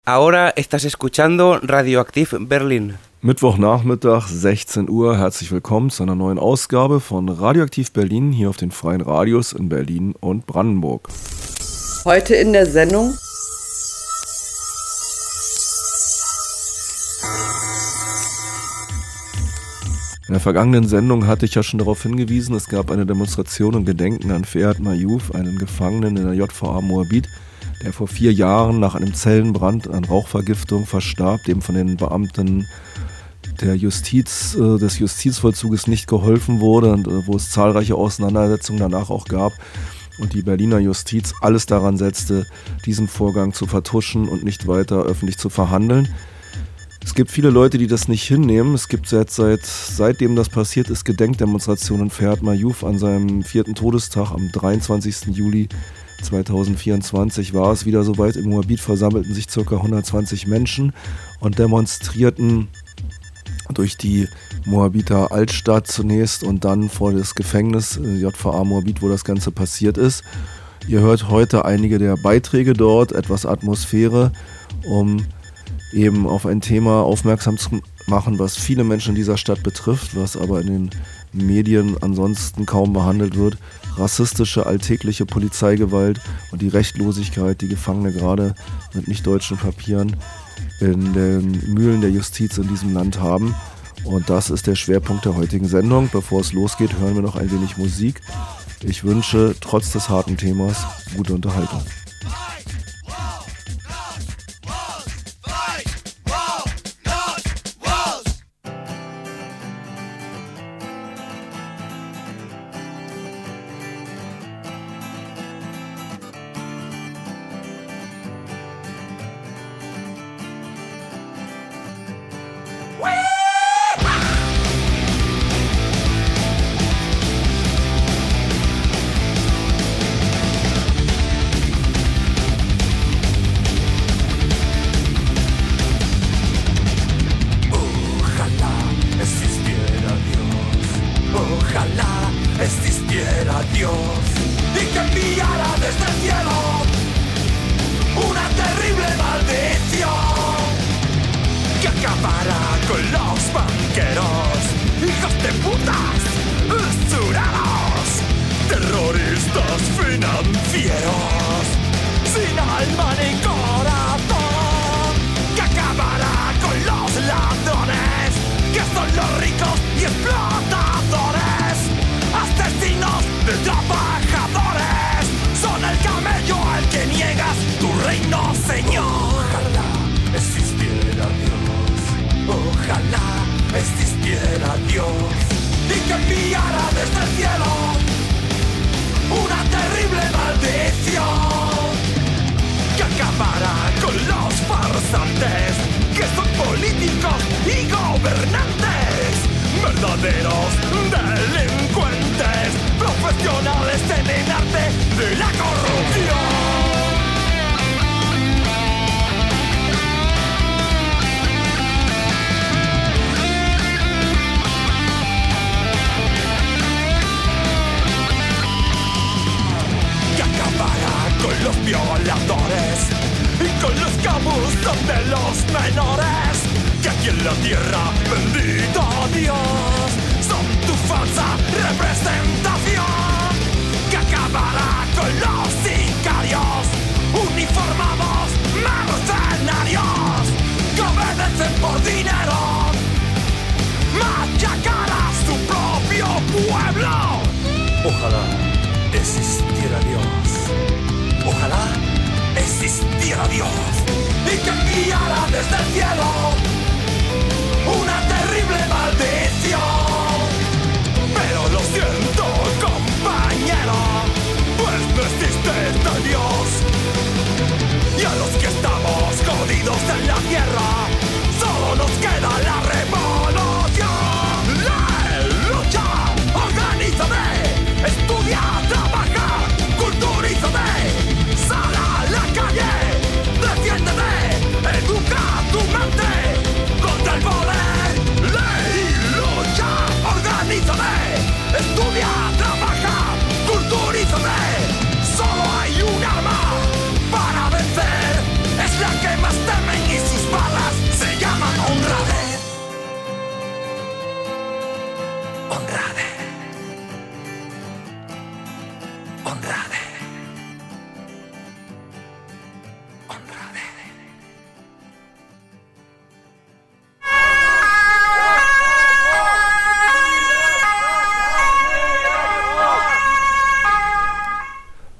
Ahora estás escuchando Radioaktiv Berlin. Mittwochnachmittag, 16 Uhr. Herzlich willkommen zu einer neuen Ausgabe von Radioaktiv Berlin hier auf den freien Radios in Berlin und Brandenburg. Heute in der Sendung: In der vergangenen Sendung hatte ich ja schon darauf hingewiesen, es gab eine Demonstration im Gedenken an Ferhat Mayouf, einen Gefangenen in der JVA Moabit, der vor 4 Jahren nach einem Zellenbrand an Rauchvergiftung verstarb, dem von den Beamten des Justizvollzuges nicht geholfen wurde und wo es zahlreiche Auseinandersetzungen danach auch gab und die Berliner Justiz alles daran setzte, diesen Vorgang zu vertuschen und nicht weiter öffentlich zu verhandeln. Es gibt viele Leute, die das nicht hinnehmen. Es gibt seitdem das passiert ist, Gedenkdemonstrationen. Ferhat Mayouf an seinem 4. Todestag am 23. Juli 2024 war es wieder soweit. In Moabit versammelten sich ca. 120 Menschen und demonstrierten durch die Moabiter Altstadt zunächst und dann vor das Gefängnis JVA Moabit, wo das Ganze passiert ist. Ihr hört heute einige der Beiträge dort, etwas Atmosphäre, um eben auf ein Thema aufmerksam zu machen, was viele Menschen in dieser Stadt betrifft, was aber in den Medien ansonsten kaum behandelt wird. Rassistische, alltägliche Polizeigewalt und die Rechtlosigkeit, die Gefangene gerade mit nicht-deutschen Papieren in den Mühlen der Justiz in diesem Land haben. Und das ist der Schwerpunkt der heutigen Sendung. Bevor es losgeht, hören wir noch ein wenig Musik. Ich wünsche, trotz des harten Themas, gute Unterhaltung. Defiéndete, educa tu mente contra el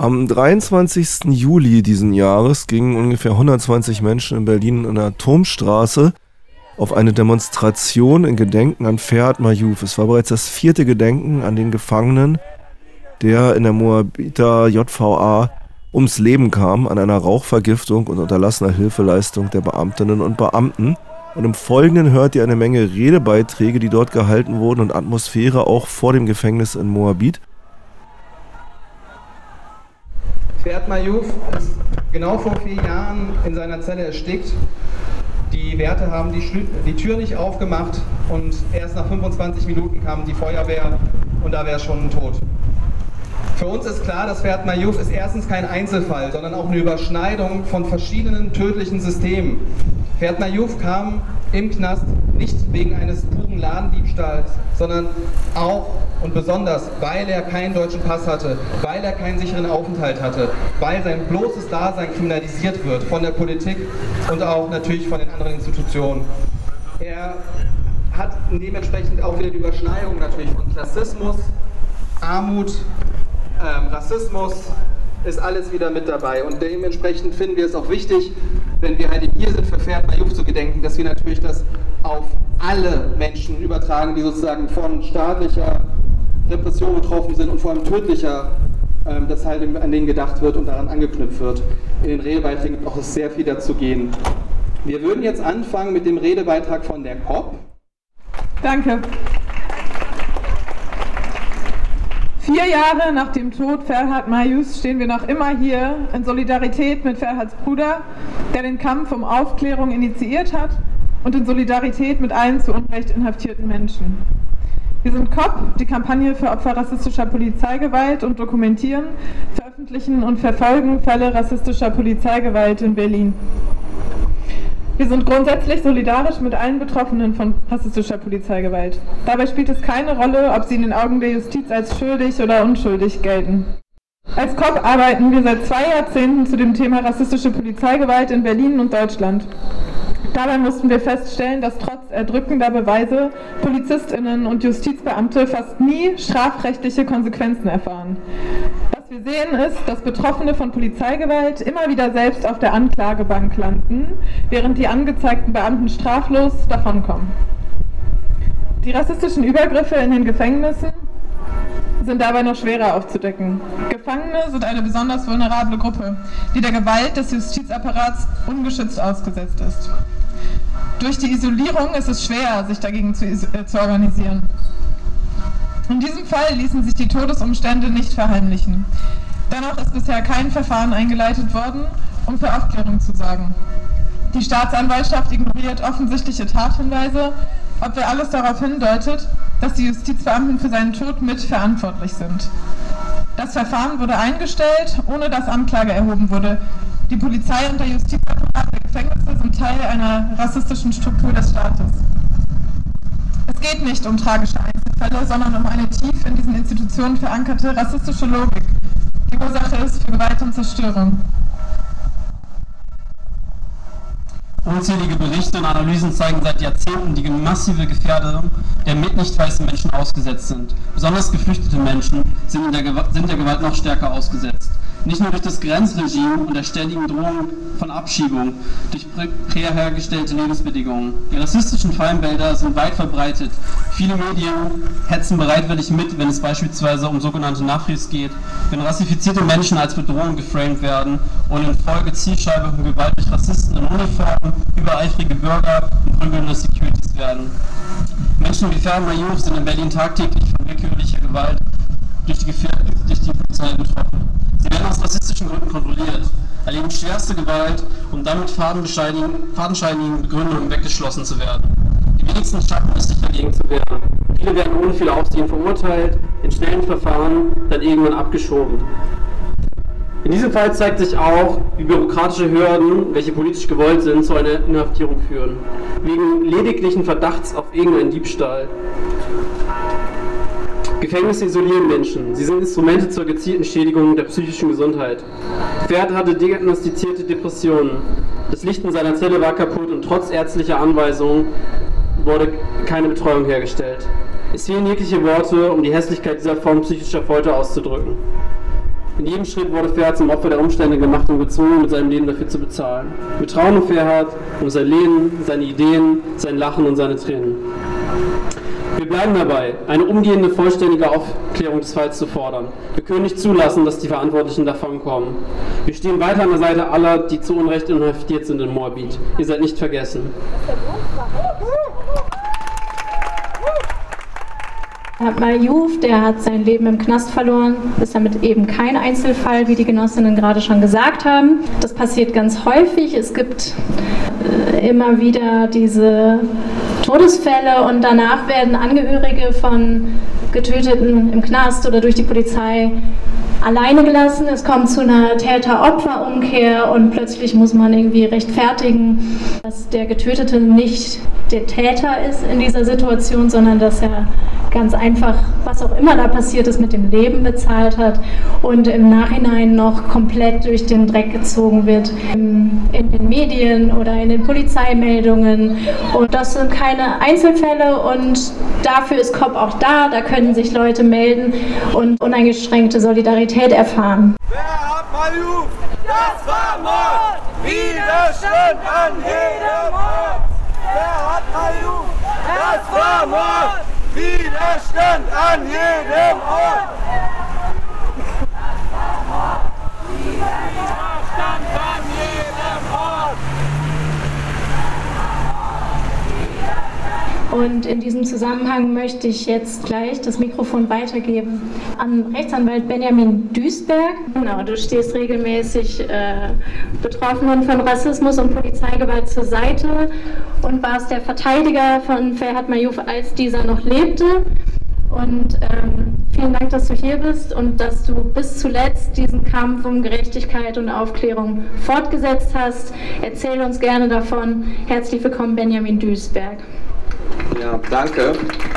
Am 23. Juli diesen Jahres gingen ungefähr 120 Menschen in Berlin in der Turmstraße auf eine Demonstration in Gedenken an Ferhat Mayouf. Es war bereits das 4. Gedenken an den Gefangenen, der in der Moabiter JVA ums Leben kam an einer Rauchvergiftung und unterlassener Hilfeleistung der Beamtinnen und Beamten. Und im Folgenden hört ihr eine Menge Redebeiträge, die dort gehalten wurden und Atmosphäre auch vor dem Gefängnis in Moabit. Ferhat Mayouf ist genau vor 4 Jahren in seiner Zelle erstickt. Die Wärter haben die Tür nicht aufgemacht und erst nach 25 Minuten kam die Feuerwehr und da wäre er schon tot. Für uns ist klar, dass Ferhat Mayouf ist erstens kein Einzelfall, sondern auch eine Überschneidung von verschiedenen tödlichen Systemen. Ferhat Mayouf kam im Knast nicht wegen eines puren Ladendiebstahls, sondern auch und besonders, weil er keinen deutschen Pass hatte, weil er keinen sicheren Aufenthalt hatte, weil sein bloßes Dasein kriminalisiert wird von der Politik und auch natürlich von den anderen Institutionen. Er hat dementsprechend auch wieder die Überschneidung natürlich von Klassismus, Armut, Rassismus, ist alles wieder mit dabei und dementsprechend finden wir es auch wichtig, wenn wir halt hier sind, für Ferhat Mayouf zu gedenken, dass wir natürlich das auf alle Menschen übertragen, die sozusagen von staatlicher Repression betroffen sind und vor allem tödlicher, dass halt an denen gedacht wird und daran angeknüpft wird. In den Redebeiträgen wird auch sehr viel dazu gehen. Wir würden jetzt anfangen mit dem Redebeitrag von der KOP. Danke. 4 Jahre nach dem Tod Ferhat Mayoufs stehen wir noch immer hier in Solidarität mit Ferhats Bruder, der den Kampf um Aufklärung initiiert hat, und in Solidarität mit allen zu Unrecht inhaftierten Menschen. Wir sind KOP, die Kampagne für Opfer rassistischer Polizeigewalt, und dokumentieren, veröffentlichen und verfolgen Fälle rassistischer Polizeigewalt in Berlin. Wir sind grundsätzlich solidarisch mit allen Betroffenen von rassistischer Polizeigewalt. Dabei spielt es keine Rolle, ob sie in den Augen der Justiz als schuldig oder unschuldig gelten. Als KOP arbeiten wir seit 2 Jahrzehnten zu dem Thema rassistische Polizeigewalt in Berlin und Deutschland. Dabei mussten wir feststellen, dass trotz erdrückender Beweise PolizistInnen und Justizbeamte fast nie strafrechtliche Konsequenzen erfahren. Was wir sehen ist, dass Betroffene von Polizeigewalt immer wieder selbst auf der Anklagebank landen, während die angezeigten Beamten straflos davonkommen. Die rassistischen Übergriffe in den Gefängnissen sind dabei noch schwerer aufzudecken. Gefangene sind eine besonders vulnerable Gruppe, die der Gewalt des Justizapparats ungeschützt ausgesetzt ist. Durch die Isolierung ist es schwer, sich dagegen zu organisieren. In diesem Fall ließen sich die Todesumstände nicht verheimlichen. Dennoch ist bisher kein Verfahren eingeleitet worden, um für Aufklärung zu sorgen. Die Staatsanwaltschaft ignoriert offensichtliche Tathinweise, obwohl alles darauf hindeutet, dass die Justizbeamten für seinen Tod mitverantwortlich sind. Das Verfahren wurde eingestellt, ohne dass Anklage erhoben wurde. Die Polizei und der Justizapparat der Gefängnisse sind Teil einer rassistischen Struktur des Staates. Es geht nicht um tragische Einzelfälle, sondern um eine tief in diesen Institutionen verankerte rassistische Logik, die Ursache ist für Gewalt und Zerstörung. Unzählige Berichte und Analysen zeigen seit Jahrzehnten die massive Gefährdung, der mit nicht weißen Menschen ausgesetzt sind. Besonders geflüchtete Menschen sind der Gewalt noch stärker ausgesetzt. Nicht nur durch das Grenzregime und der ständigen Drohung von Abschiebung, durch prekär hergestellte Lebensbedingungen. Die rassistischen Feindbilder sind weit verbreitet. Viele Medien hetzen bereitwillig mit, wenn es beispielsweise um sogenannte Nafris geht, wenn rassifizierte Menschen als Bedrohung geframed werden und in Folge Zielscheibe von Gewalt durch Rassisten in Uniformen, übereifrige Bürger und prügelnde Securities werden. Menschen wie Ferhat Mayouf sind in Berlin tagtäglich von willkürlicher Gewalt durch die Polizei betroffen. Sie werden aus rassistischen Gründen kontrolliert, erleben schwerste Gewalt, um damit fadenscheinigen Begründungen weggeschlossen zu werden. Die wenigsten schaffen es, sich dagegen zu wehren. Viele werden ohne viel Aufsehen verurteilt, in schnellen Verfahren dann irgendwann abgeschoben. In diesem Fall zeigt sich auch, wie bürokratische Hürden, welche politisch gewollt sind, zu einer Inhaftierung führen. Wegen lediglichen Verdachts auf irgendeinen Diebstahl. Gefängnisse isolieren Menschen. Sie sind Instrumente zur gezielten Schädigung der psychischen Gesundheit. Ferhat hatte diagnostizierte Depressionen. Das Licht in seiner Zelle war kaputt und trotz ärztlicher Anweisungen wurde keine Betreuung hergestellt. Es fehlen jegliche Worte, um die Hässlichkeit dieser Form psychischer Folter auszudrücken. In jedem Schritt wurde Ferhat zum Opfer der Umstände gemacht und gezwungen, mit seinem Leben dafür zu bezahlen. Wir trauen um Ferhat, um sein Leben, seine Ideen, sein Lachen und seine Tränen. Wir bleiben dabei, eine umgehende, vollständige Aufklärung des Falls zu fordern. Wir können nicht zulassen, dass die Verantwortlichen davonkommen. Wir stehen weiter an der Seite aller, die zu Unrecht inhaftiert sind in Moabit. Ihr seid nicht vergessen. Ferhat Mayouf, der hat sein Leben im Knast verloren, ist damit eben kein Einzelfall, wie die Genossinnen gerade schon gesagt haben. Das passiert ganz häufig. Es gibt immer wieder diese Todesfälle und danach werden Angehörige von Getöteten im Knast oder durch die Polizei alleine gelassen. Es kommt zu einer Täter-Opfer-Umkehr und plötzlich muss man irgendwie rechtfertigen, dass der Getötete nicht der Täter ist in dieser Situation, sondern dass er ganz einfach, was auch immer da passiert ist, mit dem Leben bezahlt hat und im Nachhinein noch komplett durch den Dreck gezogen wird in den Medien oder in den Polizeimeldungen. Und das sind keine Einzelfälle und dafür ist COP auch da. Da können sich Leute melden und uneingeschränkte Solidarität erfahren. Ferhat Mayouf, das war Mord! Widerstand an jedem Ort! Ferhat Mayouf, das war Mord! Widerstand an jedem Ort! Widerstand an jedem Ort! Und in diesem Zusammenhang möchte ich jetzt gleich das Mikrofon weitergeben an Rechtsanwalt Benjamin Duisberg. Genau, du stehst regelmäßig Betroffenen von Rassismus und Polizeigewalt zur Seite und warst der Verteidiger von Ferhat Mayouf, als dieser noch lebte. Und vielen Dank, dass du hier bist und dass du bis zuletzt diesen Kampf um Gerechtigkeit und Aufklärung fortgesetzt hast. Erzähl uns gerne davon. Herzlich willkommen, Benjamin Duisberg. Ja, danke.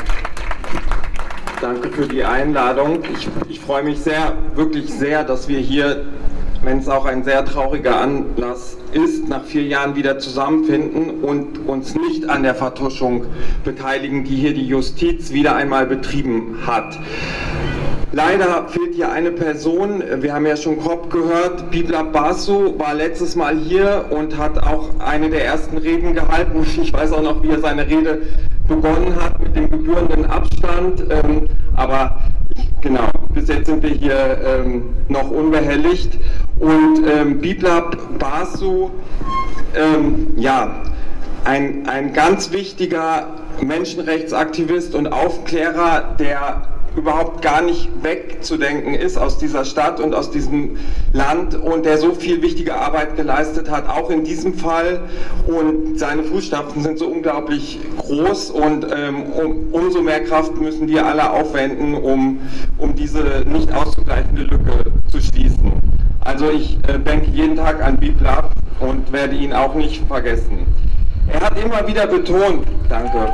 Danke für die Einladung. Ich freue mich sehr, wirklich sehr, dass wir hier, wenn es auch ein sehr trauriger Anlass ist, nach 4 Jahren wieder zusammenfinden und uns nicht an der Vertuschung beteiligen, die hier die Justiz wieder einmal betrieben hat. Leider fehlt hier eine Person, wir haben ja schon COP gehört, Biplab Basu war letztes Mal hier und hat auch eine der ersten Reden gehalten. Ich weiß auch noch, wie er seine Rede begonnen hat mit dem gebührenden Abstand, aber genau, bis jetzt sind wir hier noch unbehelligt. Und Biplab Basu, ja, ein ganz wichtiger Menschenrechtsaktivist und Aufklärer, der überhaupt gar nicht wegzudenken ist aus dieser Stadt und aus diesem Land und der so viel wichtige Arbeit geleistet hat, auch in diesem Fall, und seine Fußstapfen sind so unglaublich groß und umso mehr Kraft müssen wir alle aufwenden, um diese nicht auszugleichende Lücke zu schließen. Also ich denke jeden Tag an Biplab und werde ihn auch nicht vergessen. Er hat immer wieder betont, danke.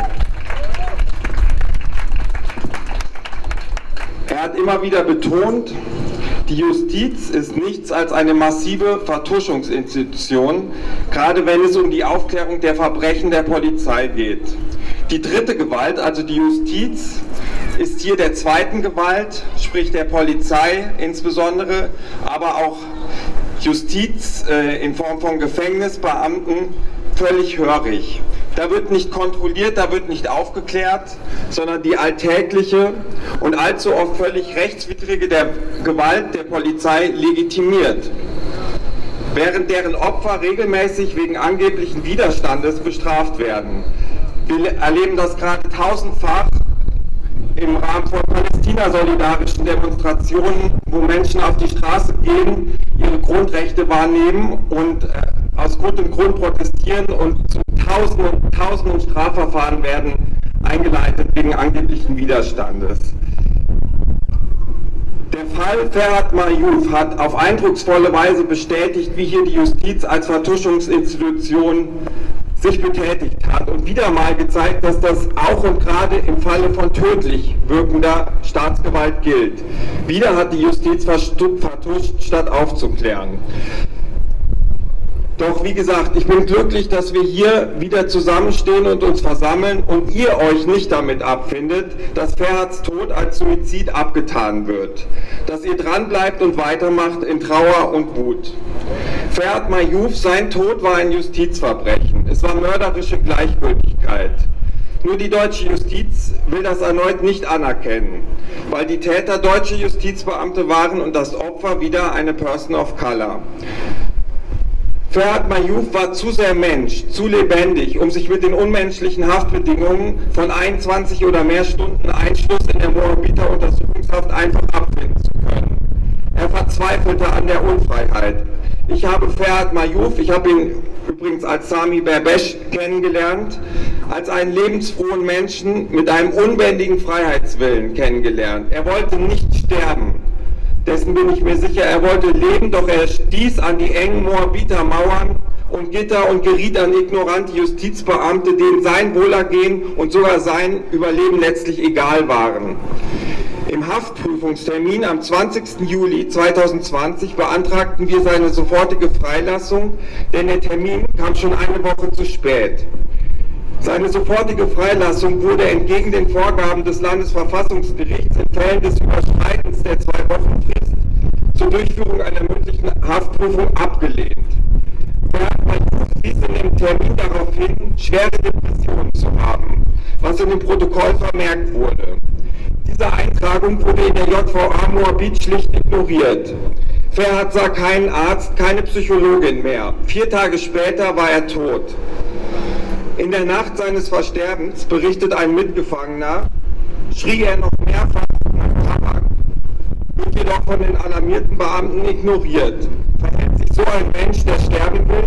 Er hat immer wieder betont, die Justiz ist nichts als eine massive Vertuschungsinstitution, gerade wenn es um die Aufklärung der Verbrechen der Polizei geht. Die dritte Gewalt, also die Justiz, ist hier der zweiten Gewalt, sprich der Polizei insbesondere, aber auch Justiz in Form von Gefängnisbeamten völlig hörig. Da wird nicht kontrolliert, da wird nicht aufgeklärt, sondern die alltägliche und allzu oft völlig rechtswidrige Gewalt der Polizei legitimiert. Während deren Opfer regelmäßig wegen angeblichen Widerstandes bestraft werden. Wir erleben das gerade tausendfach im Rahmen von palästina-solidarischen Demonstrationen, wo Menschen auf die Straße gehen, ihre Grundrechte wahrnehmen und aus gutem Grund protestieren und zu Tausenden Strafverfahren werden eingeleitet wegen angeblichen Widerstandes. Der Fall Ferhat Mayouf hat auf eindrucksvolle Weise bestätigt, wie hier die Justiz als Vertuschungsinstitution sich betätigt hat und wieder mal gezeigt, dass das auch und gerade im Falle von tödlich wirkender Staatsgewalt gilt. Wieder hat die Justiz vertuscht, statt aufzuklären. Doch wie gesagt, ich bin glücklich, dass wir hier wieder zusammenstehen und uns versammeln und ihr euch nicht damit abfindet, dass Ferhats Tod als Suizid abgetan wird. Dass ihr dranbleibt und weitermacht in Trauer und Wut. Ferhat Mayouf, sein Tod war ein Justizverbrechen. Es war mörderische Gleichgültigkeit. Nur die deutsche Justiz will das erneut nicht anerkennen, weil die Täter deutsche Justizbeamte waren und das Opfer wieder eine Person of Color. Ferhat Mayouf war zu sehr Mensch, zu lebendig, um sich mit den unmenschlichen Haftbedingungen von 21 oder mehr Stunden Einschluss in der Moabiter Untersuchungshaft einfach abfinden zu können. Er verzweifelte an der Unfreiheit. Ich habe Ferhat Mayouf, ich habe ihn übrigens als Sami Berbesch kennengelernt, als einen lebensfrohen Menschen mit einem unbändigen Freiheitswillen kennengelernt. Er wollte nicht sterben. Dessen bin ich mir sicher, er wollte leben, doch er stieß an die engen Moabiter Mauern und Gitter und geriet an ignorante Justizbeamte, denen sein Wohlergehen und sogar sein Überleben letztlich egal waren. Im Haftprüfungstermin am 20. Juli 2020 beantragten wir seine sofortige Freilassung, denn der Termin kam schon eine Woche zu spät. Seine sofortige Freilassung wurde entgegen den Vorgaben des Landesverfassungsgerichts in Fällen des Überschreitens der 2-Wochen-Frist zur Durchführung einer mündlichen Haftprüfung abgelehnt. Ferhat Mayouf wies in dem Termin darauf hin, schwere Depressionen zu haben, was in dem Protokoll vermerkt wurde. Diese Eintragung wurde in der JVA Moabit schlicht ignoriert. Ferhat sah keinen Arzt, keine Psychologin mehr. 4 Tage später war er tot. In der Nacht seines Versterbens, berichtet ein Mitgefangener, schrie er noch mehrfach nach Tabak, wird jedoch von den alarmierten Beamten ignoriert. Verhält sich so ein Mensch, der sterben will?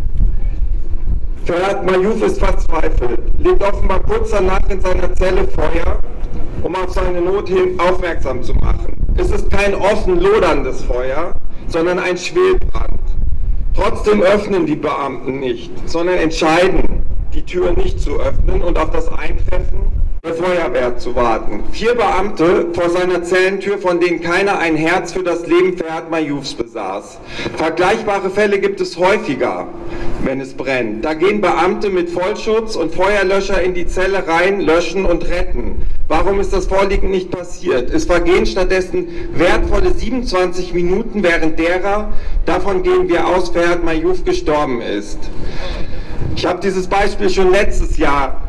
Ferhat Mayouf ist verzweifelt, legt offenbar kurz danach in seiner Zelle Feuer, um auf seine Not hin aufmerksam zu machen. Es ist kein offen loderndes Feuer, sondern ein Schwelbrand. Trotzdem öffnen die Beamten nicht, sondern entscheiden, die Tür nicht zu öffnen und auf das Eintreffen der Feuerwehr zu warten. 4 Beamte vor seiner Zellentür, von denen keiner ein Herz für das Leben Ferhat Mayoufs besaß. Vergleichbare Fälle gibt es häufiger, wenn es brennt. Da gehen Beamte mit Vollschutz und Feuerlöscher in die Zelle rein, löschen und retten. Warum ist das Vorliegen nicht passiert? Es vergehen stattdessen wertvolle 27 Minuten, während derer, davon gehen wir aus, Ferhat Mayouf gestorben ist. Ich habe dieses Beispiel schon letztes Jahr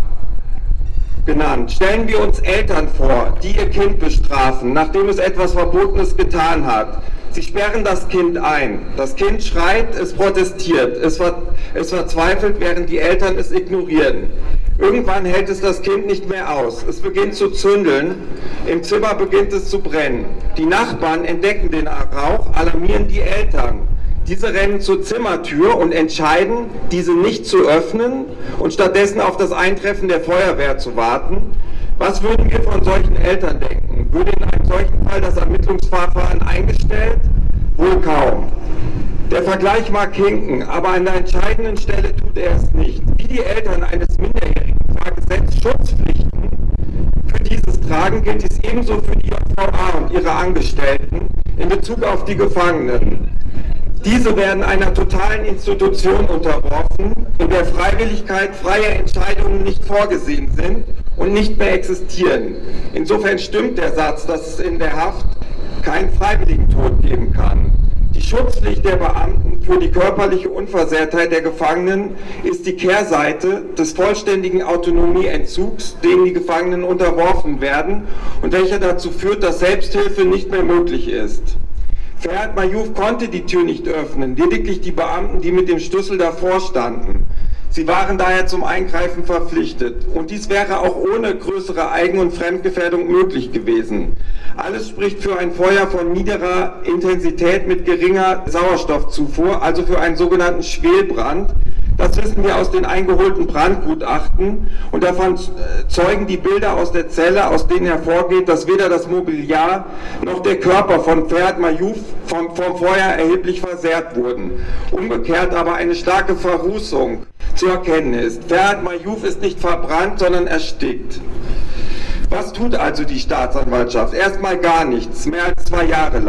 genannt. Stellen wir uns Eltern vor, die ihr Kind bestrafen, nachdem es etwas Verbotenes getan hat. Sie sperren das Kind ein. Das Kind schreit, es protestiert, es verzweifelt, während die Eltern es ignorieren. Irgendwann hält es das Kind nicht mehr aus. Es beginnt zu zündeln, im Zimmer beginnt es zu brennen. Die Nachbarn entdecken den Rauch, alarmieren die Eltern. Diese rennen zur Zimmertür und entscheiden, diese nicht zu öffnen und stattdessen auf das Eintreffen der Feuerwehr zu warten. Was würden wir von solchen Eltern denken? Würde in einem solchen Fall das Ermittlungsverfahren eingestellt? Wohl kaum. Der Vergleich mag hinken, aber an der entscheidenden Stelle tut er es nicht. Wie die Eltern eines Minderjährigen qua Gesetz Schutzpflichten für dieses tragen, gilt dies ebenso für die JVA und ihre Angestellten in Bezug auf die Gefangenen. Diese werden einer totalen Institution unterworfen, in der Freiwilligkeit, freie Entscheidungen nicht vorgesehen sind und nicht mehr existieren. Insofern stimmt der Satz, dass es in der Haft keinen freiwilligen Tod geben kann. Die Schutzpflicht der Beamten für die körperliche Unversehrtheit der Gefangenen ist die Kehrseite des vollständigen Autonomieentzugs, dem die Gefangenen unterworfen werden und welcher dazu führt, dass Selbsthilfe nicht mehr möglich ist. Ferhat Mayouf konnte die Tür nicht öffnen, lediglich die Beamten, die mit dem Schlüssel davor standen. Sie waren daher zum Eingreifen verpflichtet. Und dies wäre auch ohne größere Eigen- und Fremdgefährdung möglich gewesen. Alles spricht für ein Feuer von niederer Intensität mit geringer Sauerstoffzufuhr, also für einen sogenannten Schwelbrand. Das wissen wir aus den eingeholten Brandgutachten und davon zeugen die Bilder aus der Zelle, aus denen hervorgeht, dass weder das Mobiliar noch der Körper von Ferhat Mayouf vom Feuer erheblich versehrt wurden. Umgekehrt aber eine starke Verrußung zu erkennen ist. Ferhat Mayouf ist nicht verbrannt, sondern erstickt. Was tut also die Staatsanwaltschaft? Erstmal gar nichts, mehr als 2 Jahre lang.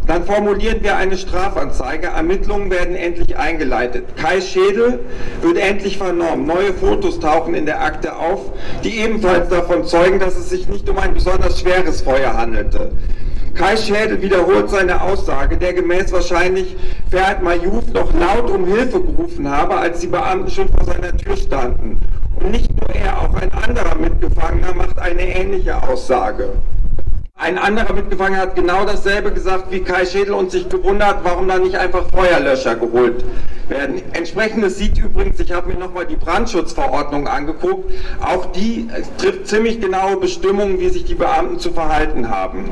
Dann formulieren wir eine Strafanzeige, Ermittlungen werden endlich eingeleitet. Kai Schädel wird endlich vernommen, neue Fotos tauchen in der Akte auf, die ebenfalls davon zeugen, dass es sich nicht um ein besonders schweres Feuer handelte. Kai Schädel wiederholt seine Aussage, der gemäß wahrscheinlich Ferhat Mayouf noch laut um Hilfe gerufen habe, als die Beamten schon vor seiner Tür standen. Und nicht nur er, auch ein anderer Mitgefangener macht eine ähnliche Aussage. Ein anderer Mitgefangener hat genau dasselbe gesagt wie Kai Schädel und sich gewundert, warum da nicht einfach Feuerlöscher geholt werden. Entsprechendes sieht übrigens, ich habe mir nochmal die Brandschutzverordnung angeguckt, auch die trifft ziemlich genaue Bestimmungen, wie sich die Beamten zu verhalten haben.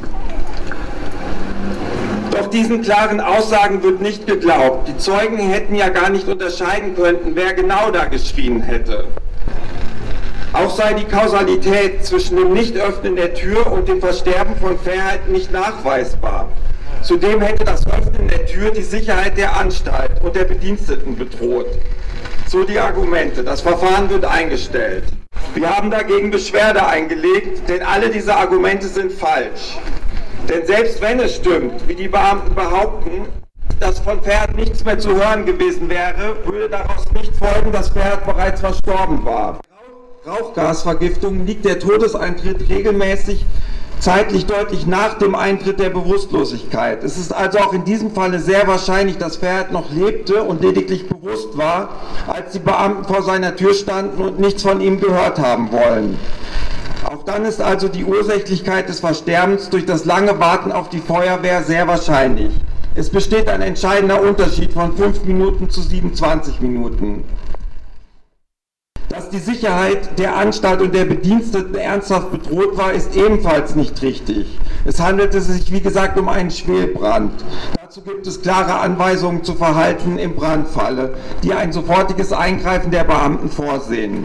Doch diesen klaren Aussagen wird nicht geglaubt. Die Zeugen hätten ja gar nicht unterscheiden können, wer genau da geschrien hätte. Auch sei die Kausalität zwischen dem Nichtöffnen der Tür und dem Versterben von Ferhat nicht nachweisbar. Zudem hätte das Öffnen der Tür die Sicherheit der Anstalt und der Bediensteten bedroht. So die Argumente. Das Verfahren wird eingestellt. Wir haben dagegen Beschwerde eingelegt, denn alle diese Argumente sind falsch. Denn selbst wenn es stimmt, wie die Beamten behaupten, dass von Ferhat nichts mehr zu hören gewesen wäre, würde daraus nicht folgen, dass Ferhat bereits verstorben war. Rauchgasvergiftung liegt der Todeseintritt regelmäßig zeitlich deutlich nach dem Eintritt der Bewusstlosigkeit. Es ist also auch in diesem Falle sehr wahrscheinlich, dass Ferhat noch lebte und lediglich bewusst war, als die Beamten vor seiner Tür standen und nichts von ihm gehört haben wollen. Auch dann ist also die Ursächlichkeit des Versterbens durch das lange Warten auf die Feuerwehr sehr wahrscheinlich. Es besteht ein entscheidender Unterschied von 5 Minuten zu 27 Minuten. Dass die Sicherheit der Anstalt und der Bediensteten ernsthaft bedroht war, ist ebenfalls nicht richtig. Es handelte sich, wie gesagt, um einen Schwelbrand. Dazu gibt es klare Anweisungen zu verhalten im Brandfalle, die ein sofortiges Eingreifen der Beamten vorsehen.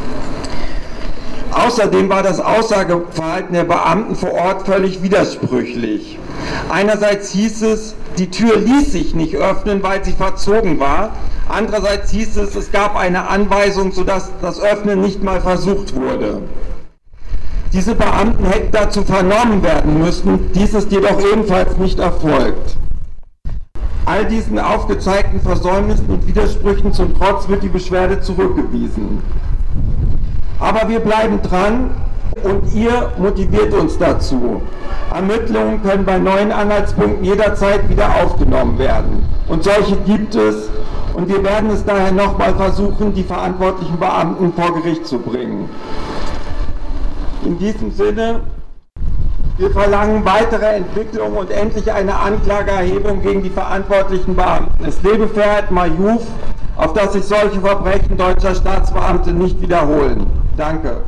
Außerdem war das Aussageverhalten der Beamten vor Ort völlig widersprüchlich. Einerseits hieß es, die Tür ließ sich nicht öffnen, weil sie verzogen war. Andererseits hieß es, es gab eine Anweisung, sodass das Öffnen nicht mal versucht wurde. Diese Beamten hätten dazu vernommen werden müssen, dies ist jedoch ebenfalls nicht erfolgt. All diesen aufgezeigten Versäumnissen und Widersprüchen zum Trotz wird die Beschwerde zurückgewiesen. Aber wir bleiben dran und ihr motiviert uns dazu. Ermittlungen können bei neuen Anhaltspunkten jederzeit wieder aufgenommen werden. Und solche gibt es. Und wir werden es daher nochmal versuchen, die verantwortlichen Beamten vor Gericht zu bringen. In diesem Sinne, wir verlangen weitere Entwicklung und endlich eine Anklageerhebung gegen die verantwortlichen Beamten. Es lebe Ferhat Mayouf, auf dass sich solche Verbrechen deutscher Staatsbeamte nicht wiederholen. Danke.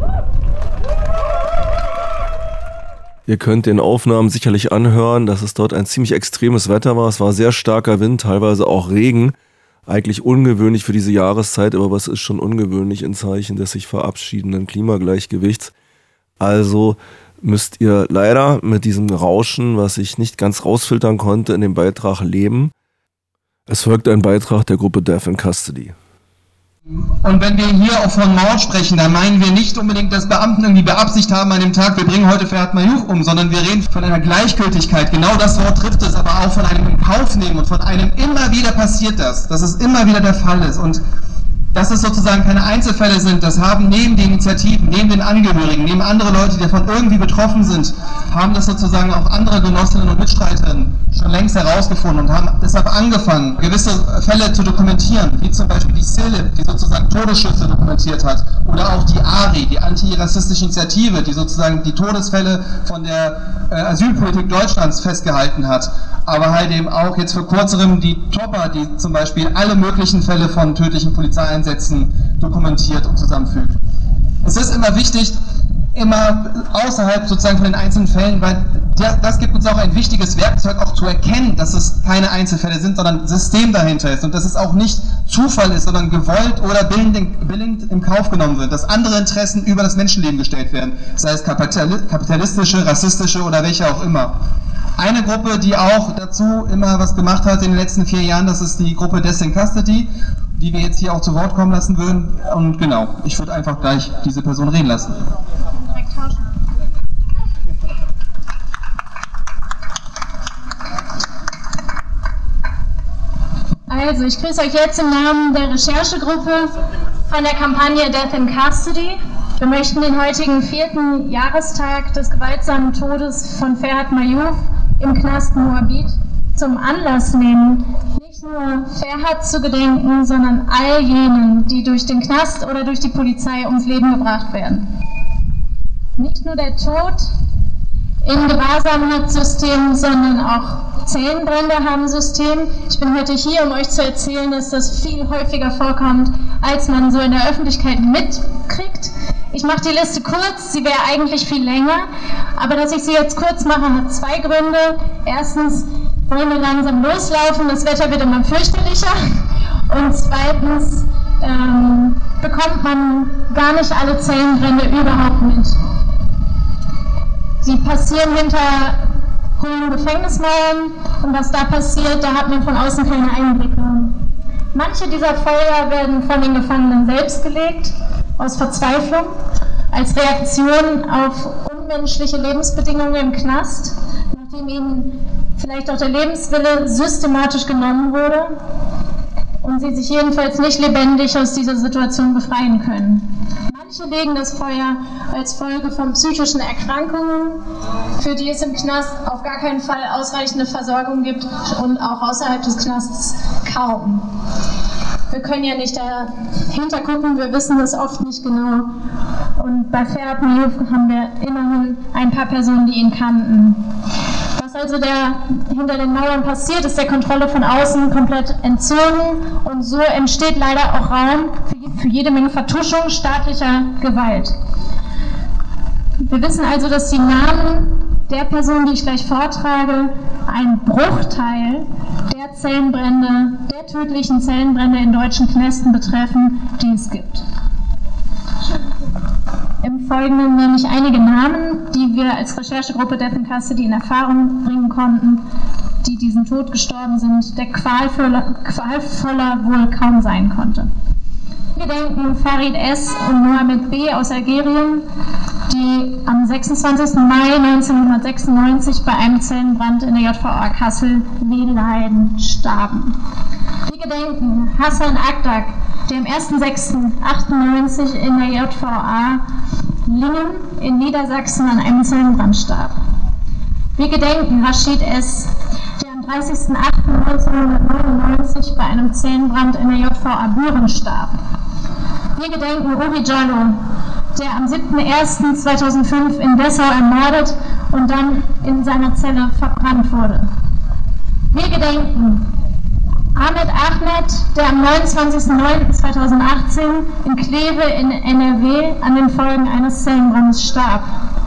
Ihr könnt den Aufnahmen sicherlich anhören, dass es dort ein ziemlich extremes Wetter war. Es war sehr starker Wind, teilweise auch Regen. Eigentlich ungewöhnlich für diese Jahreszeit, aber was ist schon ungewöhnlich in Zeichen des sich verabschiedenden Klimagleichgewichts. Also müsst ihr leider mit diesem Rauschen, was ich nicht ganz rausfiltern konnte, in dem Beitrag leben. Es folgt ein Beitrag der Gruppe Death in Custody. Und wenn wir hier auch von Mord sprechen, dann meinen wir nicht unbedingt, dass Beamten irgendwie beabsichtigt haben an dem Tag, wir bringen heute Ferhat Mayouf um, sondern wir reden von einer Gleichgültigkeit. Genau das Wort trifft es, aber auch von einem in Kauf nehmen und von einem immer wieder passiert das, dass es immer wieder der Fall ist. Und dass es sozusagen keine Einzelfälle sind, das haben neben den Initiativen, neben den Angehörigen, neben andere Leute, die davon irgendwie betroffen sind, haben das sozusagen auch andere Genossinnen und Mitstreiterinnen schon längst herausgefunden und haben deshalb angefangen, gewisse Fälle zu dokumentieren, wie zum Beispiel die CILIP, die sozusagen Todesschüsse dokumentiert hat, oder auch die ARI, die Antirassistische Initiative, die sozusagen die Todesfälle von der Asylpolitik Deutschlands festgehalten hat, aber halt eben auch jetzt vor kurzerem die TOPA, die zum Beispiel alle möglichen Fälle von tödlichen Polizeieinsätzen dokumentiert und zusammenfügt. Es ist immer wichtig, immer außerhalb sozusagen von den einzelnen Fällen, weil das gibt uns auch ein wichtiges Werkzeug, auch zu erkennen, dass es keine Einzelfälle sind, sondern ein System dahinter ist und dass es auch nicht Zufall ist, sondern gewollt oder billigend im Kauf genommen wird, dass andere Interessen über das Menschenleben gestellt werden, sei es kapitalistische, rassistische oder welche auch immer. Eine Gruppe, die auch dazu immer was gemacht hat in den letzten 4 Jahren, das ist die Gruppe Death in Custody, die wir jetzt hier auch zu Wort kommen lassen würden. Und genau, ich würde einfach gleich diese Person reden lassen. Also, ich grüße euch jetzt im Namen der Recherchegruppe von der Kampagne Death in Custody. Wir möchten den heutigen 4. Jahrestag des gewaltsamen Todes von Ferhat Mayouf im Knast Moabit zum Anlass nehmen, nicht nur Ferhat zu gedenken, sondern all jenen, die durch den Knast oder durch die Polizei ums Leben gebracht werden. Nicht nur der Tod im Gewahrsamkeitssystem, sondern auch Zellenbrände haben System. Ich bin heute hier, um euch zu erzählen, dass das viel häufiger vorkommt, als man so in der Öffentlichkeit mitkriegt. Ich mache die Liste kurz, sie wäre eigentlich viel länger, aber dass ich sie jetzt kurz mache, hat 2 Gründe. Erstens wollen wir langsam loslaufen, das Wetter wird immer fürchterlicher. Und zweitens bekommt man gar nicht alle Zellenbrände überhaupt mit. Sie passieren hinter hohen Gefängnismauern und was da passiert, da hat man von außen keine Einblicke. Manche dieser Feuer werden von den Gefangenen selbst gelegt, aus Verzweiflung, als Reaktion auf unmenschliche Lebensbedingungen im Knast, nachdem ihnen vielleicht auch der Lebenswille systematisch genommen wurde und sie sich jedenfalls nicht lebendig aus dieser Situation befreien können. Manche legen das Feuer als Folge von psychischen Erkrankungen, für die es im Knast auf gar keinen Fall ausreichende Versorgung gibt und auch außerhalb des Knastes kaum. Wir können ja nicht dahinter gucken, wir wissen das oft nicht genau. Und bei Ferhat Mayouf haben wir immerhin ein paar Personen, die ihn kannten. Was also hinter den Mauern passiert, ist der Kontrolle von außen komplett entzogen und so entsteht leider auch Raum für jede Menge Vertuschung staatlicher Gewalt. Wir wissen also, dass die Namen der Person, die ich gleich vortrage, ein Bruchteil der Zellenbrände, der tödlichen Zellenbrände in deutschen Knästen betreffen, die es gibt. Im Folgenden nenne ich einige Namen, die wir als Recherchegruppe Death in Custody in Erfahrung bringen konnten, die diesen Tod gestorben sind, der qualvoller wohl kaum sein konnte. Wir gedenken Farid S. und Mohamed B. aus Algerien, die am 26. Mai 1996 bei einem Zellenbrand in der JVA Kassel wehleidend starben. Wir gedenken Hassan Akdak, der am 1.6.98 in der JVA Lingen in Niedersachsen an einem Zellenbrand starb. Wir gedenken Rashid S., der am 30.08.1999 bei einem Zellenbrand in der JVA Büren starb. Wir gedenken Uri Jallo, der am 7.01.2005 in Dessau ermordet und dann in seiner Zelle verbrannt wurde. Wir gedenken Ahmed Ahmed, der am 29.09.2018 in Kleve in NRW an den Folgen eines Zellenbrandes starb.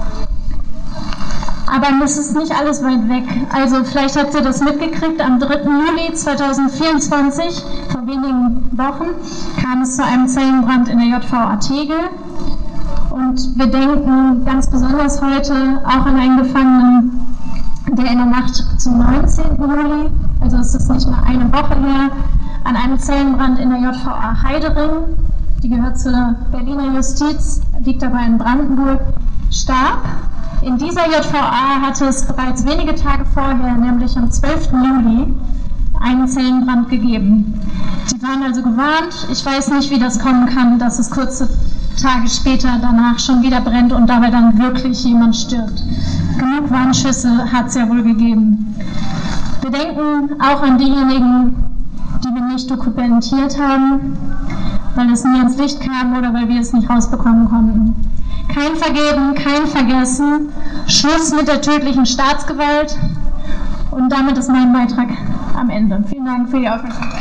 Aber das ist nicht alles weit weg. Also vielleicht habt ihr das mitgekriegt, am 3. Juli 2024, vor wenigen Wochen, kam es zu einem Zellenbrand in der JVA Tegel. Und wir denken ganz besonders heute auch an einen Gefangenen, der in der Nacht zum 19. Juli, also es ist nicht mal eine Woche her, an einem Zellenbrand in der JVA Heidering, die gehört zur Berliner Justiz, liegt aber in Brandenburg, starb. In dieser JVA hatte es bereits wenige Tage vorher, nämlich am 12. Juli, einen Zellenbrand gegeben. Sie waren also gewarnt. Ich weiß nicht, wie das kommen kann, dass es kurze Tage später danach schon wieder brennt und dabei dann wirklich jemand stirbt. Genug Warnschüsse hat es ja wohl gegeben. Wir denken auch an diejenigen, die wir nicht dokumentiert haben, weil es nie ins Licht kam oder weil wir es nicht rausbekommen konnten. Kein Vergeben, kein Vergessen, Schluss mit der tödlichen Staatsgewalt und damit ist mein Beitrag am Ende. Vielen Dank für die Aufmerksamkeit.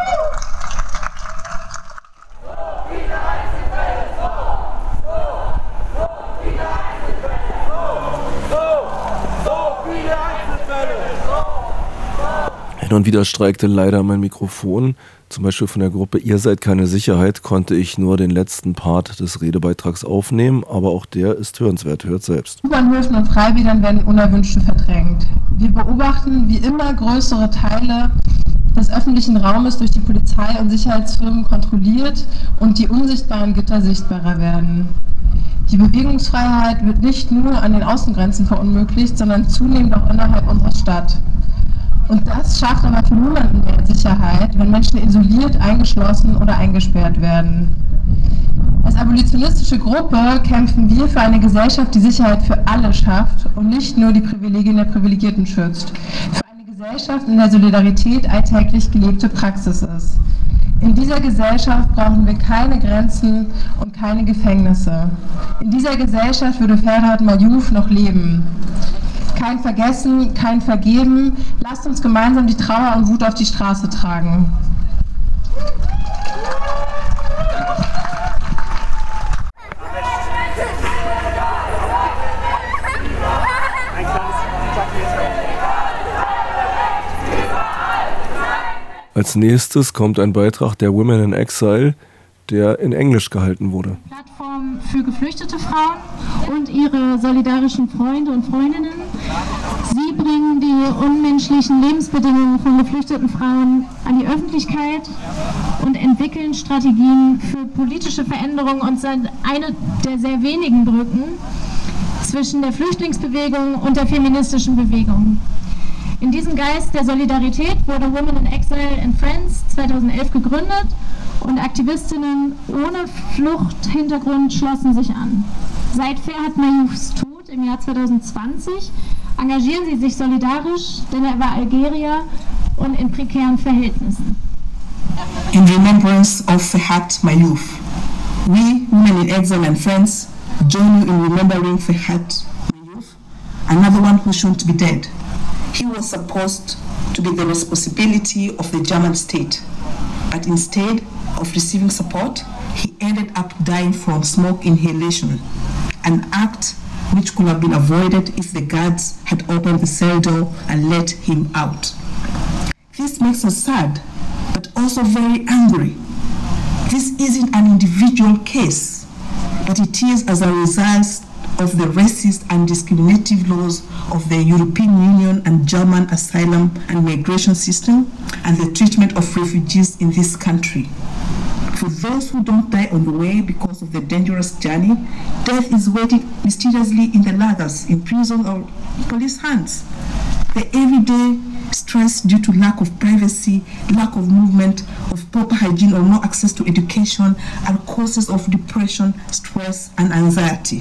Hin und wieder streikte leider mein Mikrofon. Zum Beispiel von der Gruppe Ihr seid keine Sicherheit konnte ich nur den letzten Part des Redebeitrags aufnehmen, aber auch der ist hörenswert, hört selbst. U-Bahnhöfen und Freibädern werden Unerwünschte verdrängt. Wir beobachten, wie immer größere Teile des öffentlichen Raumes durch die Polizei und Sicherheitsfirmen kontrolliert und die unsichtbaren Gitter sichtbarer werden. Die Bewegungsfreiheit wird nicht nur an den Außengrenzen verunmöglicht, sondern zunehmend auch innerhalb unserer Stadt. Und das schafft aber für niemanden mehr Sicherheit, wenn Menschen isoliert, eingeschlossen oder eingesperrt werden. Als abolitionistische Gruppe kämpfen wir für eine Gesellschaft, die Sicherheit für alle schafft und nicht nur die Privilegien der Privilegierten schützt. Für eine Gesellschaft, in der Solidarität alltäglich gelebte Praxis ist. In dieser Gesellschaft brauchen wir keine Grenzen und keine Gefängnisse. In dieser Gesellschaft würde Ferhat Mayyouf noch leben. Kein Vergessen, kein Vergeben. Lasst uns gemeinsam die Trauer und Wut auf die Straße tragen. Als nächstes kommt ein Beitrag der Women in Exile, der in Englisch gehalten wurde. Plattform für geflüchtete Frauen und ihre solidarischen Freunde und Freundinnen. Sie bringen die unmenschlichen Lebensbedingungen von geflüchteten Frauen an die Öffentlichkeit und entwickeln Strategien für politische Veränderungen und sind eine der sehr wenigen Brücken zwischen der Flüchtlingsbewegung und der feministischen Bewegung. In diesem Geist der Solidarität wurde Women in Exile in France 2011 gegründet und Aktivistinnen ohne Fluchthintergrund schlossen sich an. Seit Ferhat Mayyoufs Tod im Jahr 2020 engagieren sie sich solidarisch, denn er war Algerier und in prekären Verhältnissen. In remembrance of Ferhat Mayyouf, we, Women in Exile and Friends, join you in remembering Ferhat Mayyouf, another one who shouldn't be dead. He was supposed to be the responsibility of the German state, but instead of receiving support, he ended up dying from smoke inhalation, an act which could have been avoided if the guards had opened the cell door and let him out. This makes us sad, but also very angry. This isn't an individual case, but it is as a result of the racist and discriminative laws of the European Union and German asylum and migration system and the treatment of refugees in this country. For those who don't die on the way because of the dangerous journey, death is waiting mysteriously in the lagers, in prison or police hands. The everyday stress due to lack of privacy, lack of movement, of proper hygiene or no access to education are causes of depression, stress and anxiety.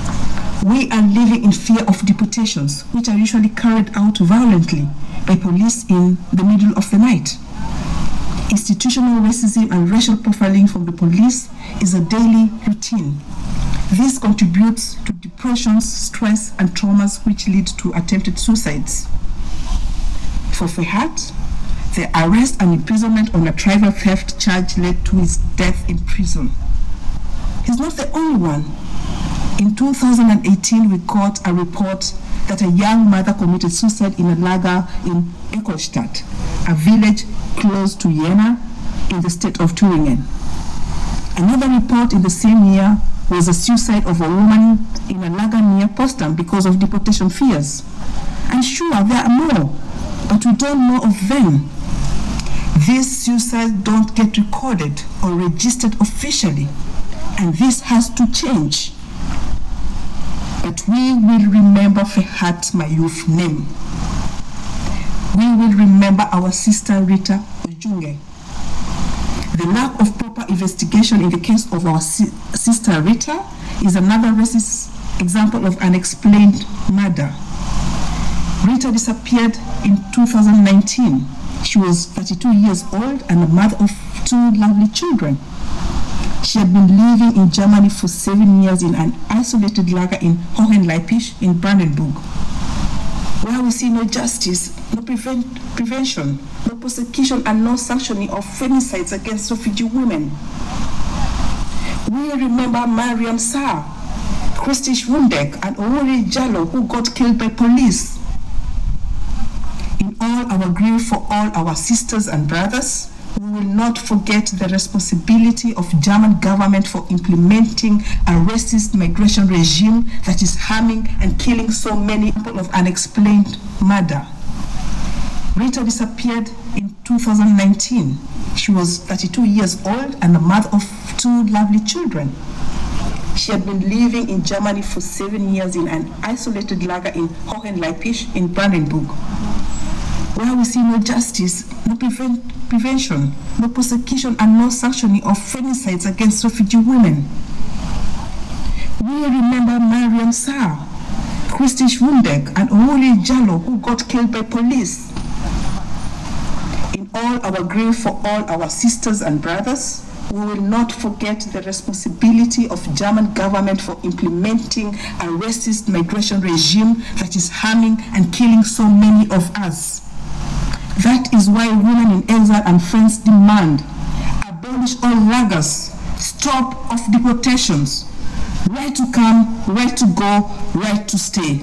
We are living in fear of deportations, which are usually carried out violently by police in the middle of the night. Institutional racism and racial profiling from the police is a daily routine. This contributes to depressions, stress, and traumas which lead to attempted suicides. For Ferhat, the arrest and imprisonment on a tribal theft charge led to his death in prison. He's not the only one. In 2018, we got a report that a young mother committed suicide in a lager in Ecolstadt, a village close to Jena in the state of Thüringen. Another report in the same year was a suicide of a woman in a lager near Potsdam because of deportation fears. And sure, there are more, but we don't know of them. These suicides don't get recorded or registered officially, and this has to change. But we will remember Ferhat Mayyouf's name. We will remember our sister Rita Ojunge. The lack of proper investigation in the case of our sister Rita is another racist example of unexplained murder. Rita disappeared in 2019. She was 32 years old and a mother of 2 lovely children. She had been living in Germany for 7 years in an isolated lager in Hohenleipisch in Brandenburg, where we see no justice, no prevention, no prosecution and no sanctioning of femicides against refugee women. We remember Mariam Sarr, Christy Schwunbeck and Ori Jallo who got killed by police. In all our grief for all our sisters and brothers, we will not forget the responsibility of German government for implementing a racist migration regime that is harming and killing so many people of unexplained murder. Rita disappeared in 2019. She was 32 years old and a mother of 2 lovely children. She had been living in Germany for 7 years in an isolated lager in Hohenleipisch in Brandenburg, where we see no justice, no prevention, no prosecution and no sanctioning of femicides against refugee women. We remember Mariam Sarr, Christy Schwundeck and Owuli Jallo, who got killed by police. In all our grief for all our sisters and brothers, we will not forget the responsibility of German government for implementing a racist migration regime that is harming and killing so many of us. That is why Women in Exile and Friends demand abolish all lagers, stop of deportations, right to come, right to go, right to stay.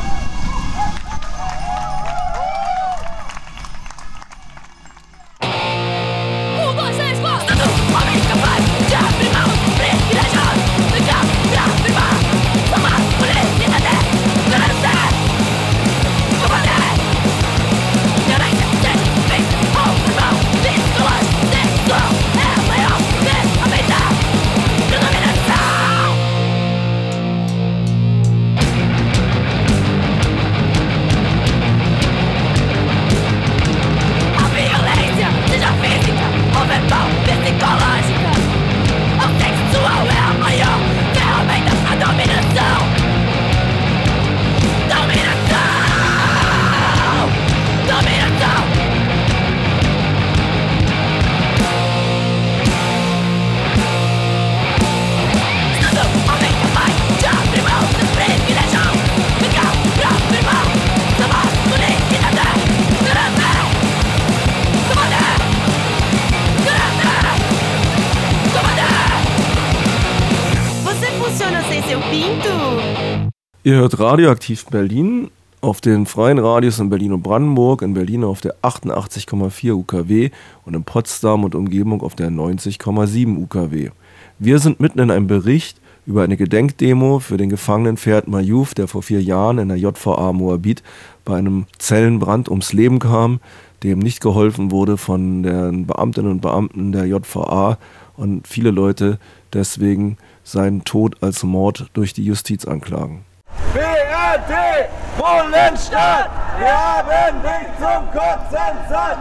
Ihr hört Radioaktiv Berlin auf den freien Radios in Berlin und Brandenburg, in Berlin auf der 88,4 UKW und in Potsdam und Umgebung auf der 90,7 UKW. Wir sind mitten in einem Bericht über eine Gedenkdemo für den Gefangenen Ferhat Mayouf, der vor 4 Jahren in der JVA Moabit bei einem Zellenbrand ums Leben kam, dem nicht geholfen wurde von den Beamtinnen und Beamten der JVA und viele Leute deswegen seinen Tod als Mord durch die Justiz anklagen. BRD, Bullenstadt, wir haben dich zum Kotzen satt.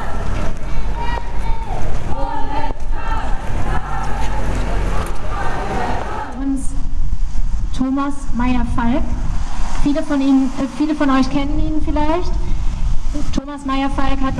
Uns Thomas Meyer-Falk. Viele von euch kennen ihn vielleicht. Thomas Meyer-Falk hat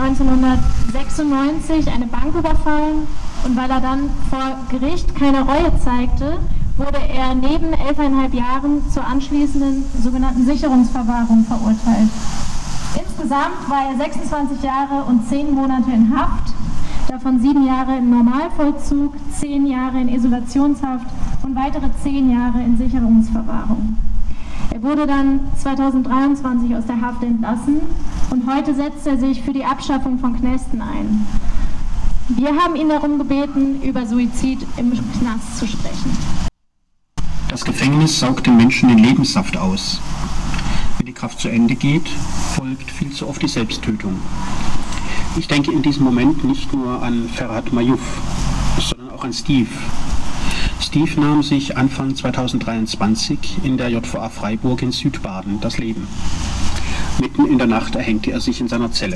1996 eine Bank überfallen und weil er dann vor Gericht keine Reue zeigte, wurde er neben 11,5 Jahren zur anschließenden sogenannten Sicherungsverwahrung verurteilt. Insgesamt war er 26 Jahre und 10 Monate in Haft, davon 7 Jahre im Normalvollzug, 10 Jahre in Isolationshaft und weitere 10 Jahre in Sicherungsverwahrung. Er wurde dann 2023 aus der Haft entlassen und heute setzt er sich für die Abschaffung von Knästen ein. Wir haben ihn darum gebeten, über Suizid im Knast zu sprechen. Das Gefängnis saugt den Menschen den Lebenssaft aus. Wenn die Kraft zu Ende geht, folgt viel zu oft die Selbsttötung. Ich denke in diesem Moment nicht nur an Ferhat Mayouf, sondern auch an Steve. Steve nahm sich Anfang 2023 in der JVA Freiburg in Südbaden das Leben. Mitten in der Nacht erhängte er sich in seiner Zelle.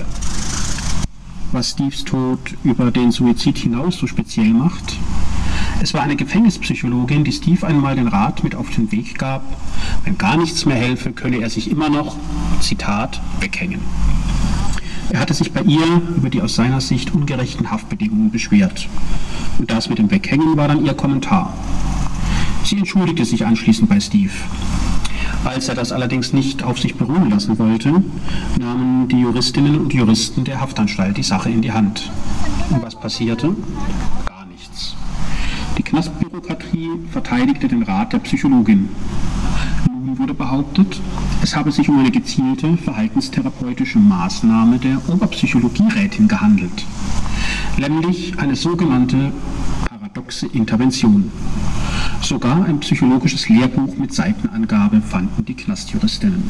Was Steves Tod über den Suizid hinaus so speziell macht: Es war eine Gefängnispsychologin, die Steve einmal den Rat mit auf den Weg gab, wenn gar nichts mehr helfe, könne er sich immer noch, Zitat, weghängen. Er hatte sich bei ihr über die aus seiner Sicht ungerechten Haftbedingungen beschwert. Und das mit dem Weghängen war dann ihr Kommentar. Sie entschuldigte sich anschließend bei Steve. Als er das allerdings nicht auf sich beruhen lassen wollte, nahmen die Juristinnen und Juristen der Haftanstalt die Sache in die Hand. Und was passierte? Gar nichts. Die Knastbürokratie verteidigte den Rat der Psychologin. Nun wurde behauptet, es habe sich um eine gezielte verhaltenstherapeutische Maßnahme der Oberpsychologierätin gehandelt, nämlich eine sogenannte paradoxe Intervention. Sogar ein psychologisches Lehrbuch mit Seitenangabe fanden die Knastjuristinnen.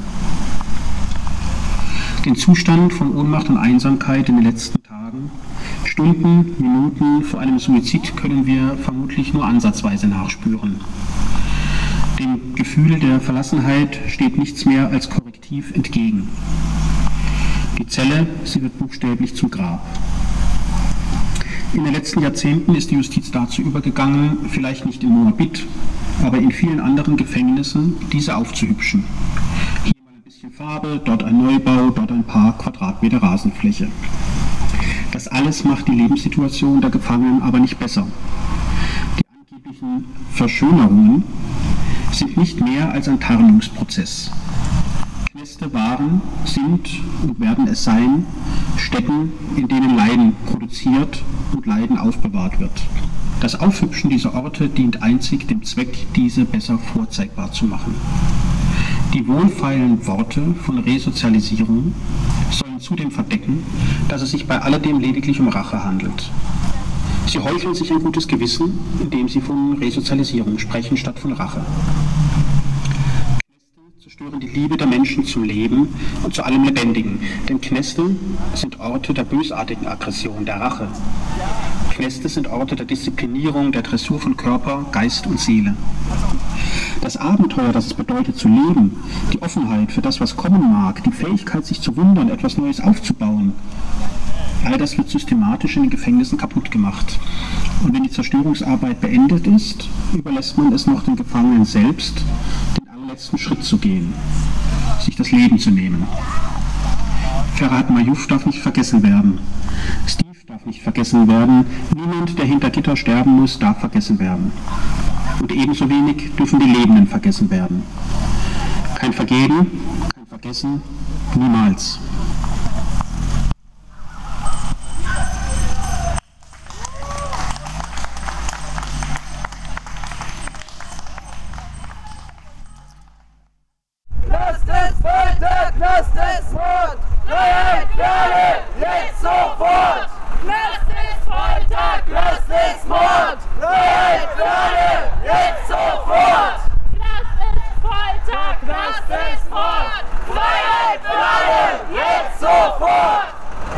Den Zustand von Ohnmacht und Einsamkeit in den letzten Tagen, Stunden, Minuten vor einem Suizid können wir vermutlich nur ansatzweise nachspüren. Dem Gefühl der Verlassenheit steht nichts mehr als Korrektiv entgegen. Die Zelle, sie wird buchstäblich zum Grab. In den letzten Jahrzehnten ist die Justiz dazu übergegangen, vielleicht nicht in Moabit, aber in vielen anderen Gefängnissen diese aufzuhübschen. Hier mal ein bisschen Farbe, dort ein Neubau, dort ein paar Quadratmeter Rasenfläche. Das alles macht die Lebenssituation der Gefangenen aber nicht besser. Die angeblichen Verschönerungen sind nicht mehr als ein Tarnungsprozess. Kneste waren, sind und werden es sein, Stätten, in denen Leiden produziert und Leiden aufbewahrt wird. Das Aufhübschen dieser Orte dient einzig dem Zweck, diese besser vorzeigbar zu machen. Die wohlfeilen Worte von Resozialisierung sollen zudem verdecken, dass es sich bei alledem lediglich um Rache handelt. Sie heucheln sich ein gutes Gewissen, indem sie von Resozialisierung sprechen statt von Rache. Kneste zerstören die Liebe der Menschen zum Leben und zu allem Lebendigen, denn Kneste sind Orte der bösartigen Aggression, der Rache. Kneste sind Orte der Disziplinierung, der Dressur von Körper, Geist und Seele. Das Abenteuer, das es bedeutet zu leben, die Offenheit für das, was kommen mag, die Fähigkeit, sich zu wundern, etwas Neues aufzubauen, all das wird systematisch in den Gefängnissen kaputt gemacht. Und wenn die Zerstörungsarbeit beendet ist, überlässt man es noch den Gefangenen selbst, den allerletzten Schritt zu gehen, sich das Leben zu nehmen. Ferhat Mayouf darf nicht vergessen werden. Steve darf nicht vergessen werden. Niemand, der hinter Gitter sterben muss, darf vergessen werden. Und ebenso wenig dürfen die Lebenden vergessen werden. Kein Vergeben, kein Vergessen, niemals. Knast-Folter-Knast-Mord! Freiheit für alle! Jetzt sofort! Knast-Folter-Knast-Mord! Freiheit für alle! Jetzt sofort! Knast-Folter-Knast-Mord! Freiheit für alle! Jetzt sofort!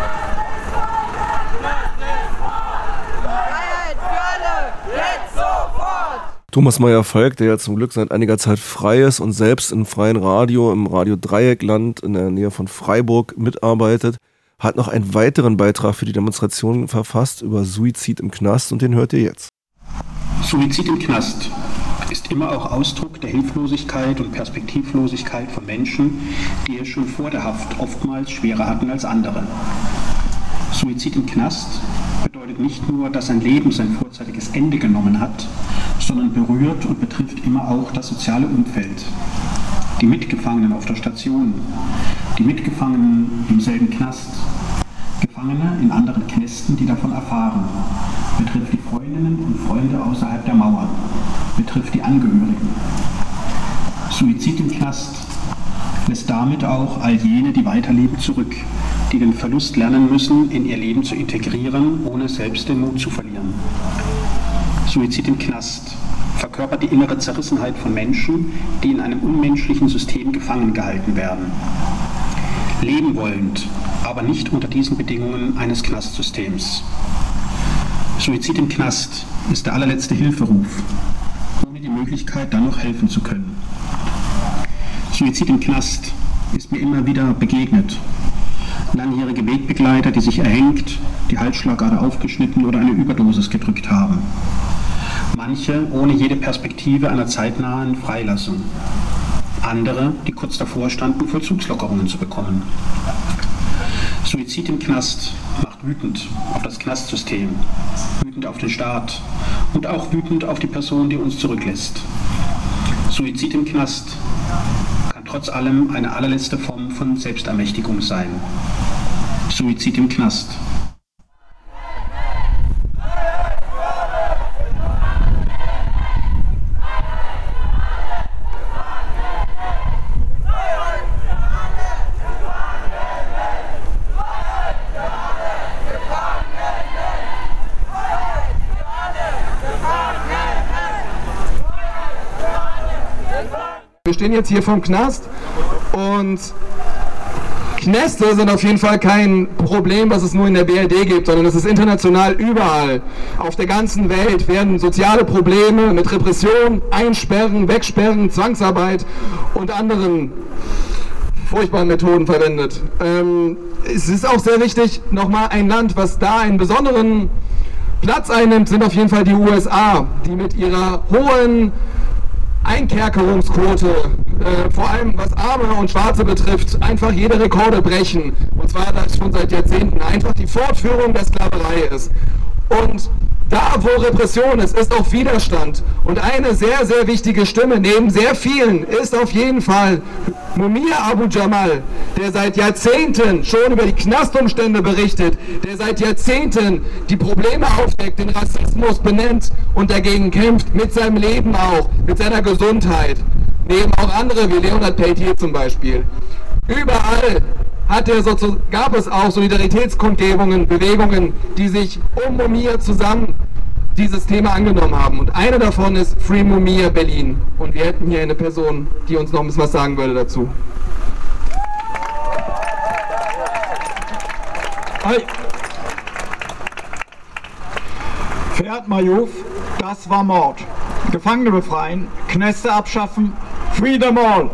Freiheit für alle! Jetzt sofort! Thomas Meyer-Falk, der ja zum Glück seit einiger Zeit frei ist und selbst im freien Radio, im Radio Dreieckland in der Nähe von Freiburg mitarbeitet, hat noch einen weiteren Beitrag für die Demonstration verfasst über Suizid im Knast und den hört ihr jetzt. Suizid im Knast ist immer auch Ausdruck der Hilflosigkeit und Perspektivlosigkeit von Menschen, die es schon vor der Haft oftmals schwerer hatten als andere. Suizid im Knast bedeutet nicht nur, dass ein Leben sein vorzeitiges Ende genommen hat, sondern berührt und betrifft immer auch das soziale Umfeld. Die Mitgefangenen auf der Station, die Mitgefangenen im selben Knast, Gefangene in anderen Knästen, die davon erfahren, betrifft die Freundinnen und Freunde außerhalb der Mauern, betrifft die Angehörigen. Suizid im Knast lässt damit auch all jene, die weiterleben, zurück, die den Verlust lernen müssen, in ihr Leben zu integrieren, ohne selbst den Mut zu verlieren. Suizid im Knast verkörpert die innere Zerrissenheit von Menschen, die in einem unmenschlichen System gefangen gehalten werden. Leben wollend, aber nicht unter diesen Bedingungen eines Knastsystems. Suizid im Knast ist der allerletzte Hilferuf, ohne die Möglichkeit, dann noch helfen zu können. Suizid im Knast ist mir immer wieder begegnet. Langjährige Wegbegleiter, die sich erhängt, die Halsschlagader aufgeschnitten oder eine Überdosis gedrückt haben. Manche ohne jede Perspektive einer zeitnahen Freilassung. Andere, die kurz davor standen, Vollzugslockerungen zu bekommen. Suizid im Knast macht wütend auf das Knastsystem, wütend auf den Staat und auch wütend auf die Person, die uns zurücklässt. Suizid im Knast kann trotz allem eine allerletzte Form von Selbstermächtigung sein. Suizid im Knast. Wir stehen jetzt hier vom Knast und Knäste sind auf jeden Fall kein Problem, was es nur in der BRD gibt, sondern es ist international überall. Auf der ganzen Welt werden soziale Probleme mit Repression, Einsperren, Wegsperren, Zwangsarbeit und anderen furchtbaren Methoden verwendet. Es ist auch sehr wichtig, nochmal ein Land, was da einen besonderen Platz einnimmt, sind auf jeden Fall die USA, die mit ihrer hohen Einkerkerungsquote, vor allem was Arme und Schwarze betrifft, einfach jede Rekorde brechen. Und zwar das schon seit Jahrzehnten einfach die Fortführung der Sklaverei ist. Und da, wo Repression ist, ist auch Widerstand. Und eine sehr, sehr wichtige Stimme neben sehr vielen ist auf jeden Fall Mumia Abu-Jamal, der seit Jahrzehnten schon über die Knastumstände berichtet, der seit Jahrzehnten die Probleme aufdeckt, den Rassismus benennt und dagegen kämpft, mit seinem Leben auch, mit seiner Gesundheit. Neben auch andere wie Leonard Peltier zum Beispiel. Überall gab es auch Solidaritätskundgebungen, Bewegungen, die sich um Mumia zusammen dieses Thema angenommen haben. Und eine davon ist Free Mumia Berlin. Und wir hätten hier eine Person, die uns noch ein bisschen was sagen würde dazu. Hi. Ferhat Mayouf, das war Mord. Gefangene befreien, Kneste abschaffen, free them all.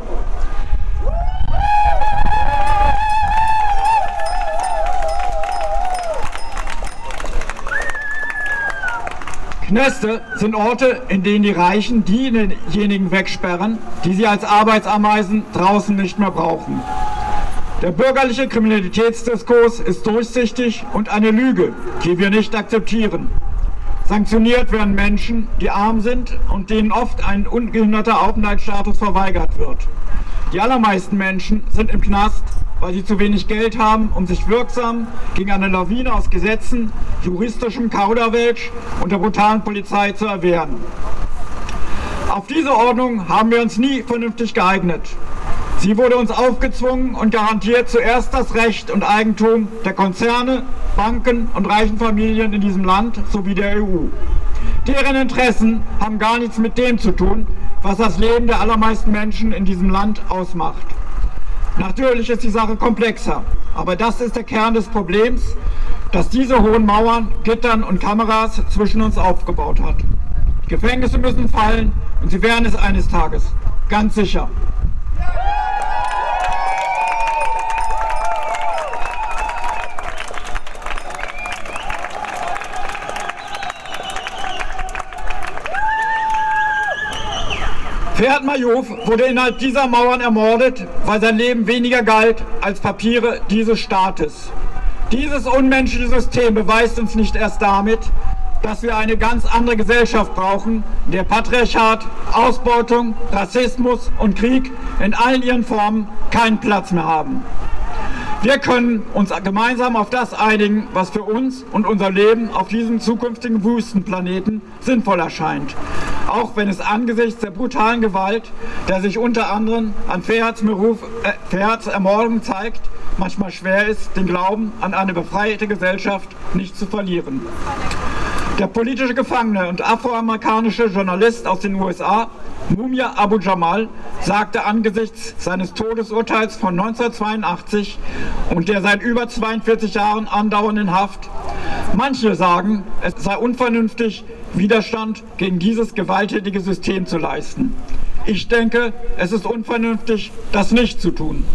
Kneste sind Orte, in denen die Reichen diejenigen wegsperren, die sie als Arbeitsameisen draußen nicht mehr brauchen. Der bürgerliche Kriminalitätsdiskurs ist durchsichtig und eine Lüge, die wir nicht akzeptieren. Sanktioniert werden Menschen, die arm sind und denen oft ein ungehinderter Aufenthaltsstatus verweigert wird. Die allermeisten Menschen sind im Knast, weil sie zu wenig Geld haben, um sich wirksam gegen eine Lawine aus Gesetzen, juristischem Kauderwelsch und der brutalen Polizei zu erwehren. Auf diese Ordnung haben wir uns nie vernünftig geeignet. Sie wurde uns aufgezwungen und garantiert zuerst das Recht und Eigentum der Konzerne, Banken und reichen Familien in diesem Land sowie der EU. Deren Interessen haben gar nichts mit dem zu tun, was das Leben der allermeisten Menschen in diesem Land ausmacht. Natürlich ist die Sache komplexer, aber das ist der Kern des Problems, dass diese hohen Mauern, Gittern und Kameras zwischen uns aufgebaut hat. Die Gefängnisse müssen fallen und sie werden es eines Tages, ganz sicher. Ferhat Mayouf wurde innerhalb dieser Mauern ermordet, weil sein Leben weniger galt als Papiere dieses Staates. Dieses unmenschliche System beweist uns nicht erst damit, dass wir eine ganz andere Gesellschaft brauchen, in der Patriarchat, Ausbeutung, Rassismus und Krieg in allen ihren Formen keinen Platz mehr haben. Wir können uns gemeinsam auf das einigen, was für uns und unser Leben auf diesem zukünftigen Wüstenplaneten sinnvoll erscheint. Auch wenn es angesichts der brutalen Gewalt, der sich unter anderem an Ferhats Ermordung zeigt, manchmal schwer ist, den Glauben an eine befreite Gesellschaft nicht zu verlieren. Der politische Gefangene und afroamerikanische Journalist aus den USA, Mumia Abu-Jamal, sagte angesichts seines Todesurteils von 1982 und der seit über 42 Jahren andauernden Haft: Manche sagen, es sei unvernünftig, Widerstand gegen dieses gewalttätige System zu leisten. Ich denke, es ist unvernünftig, das nicht zu tun.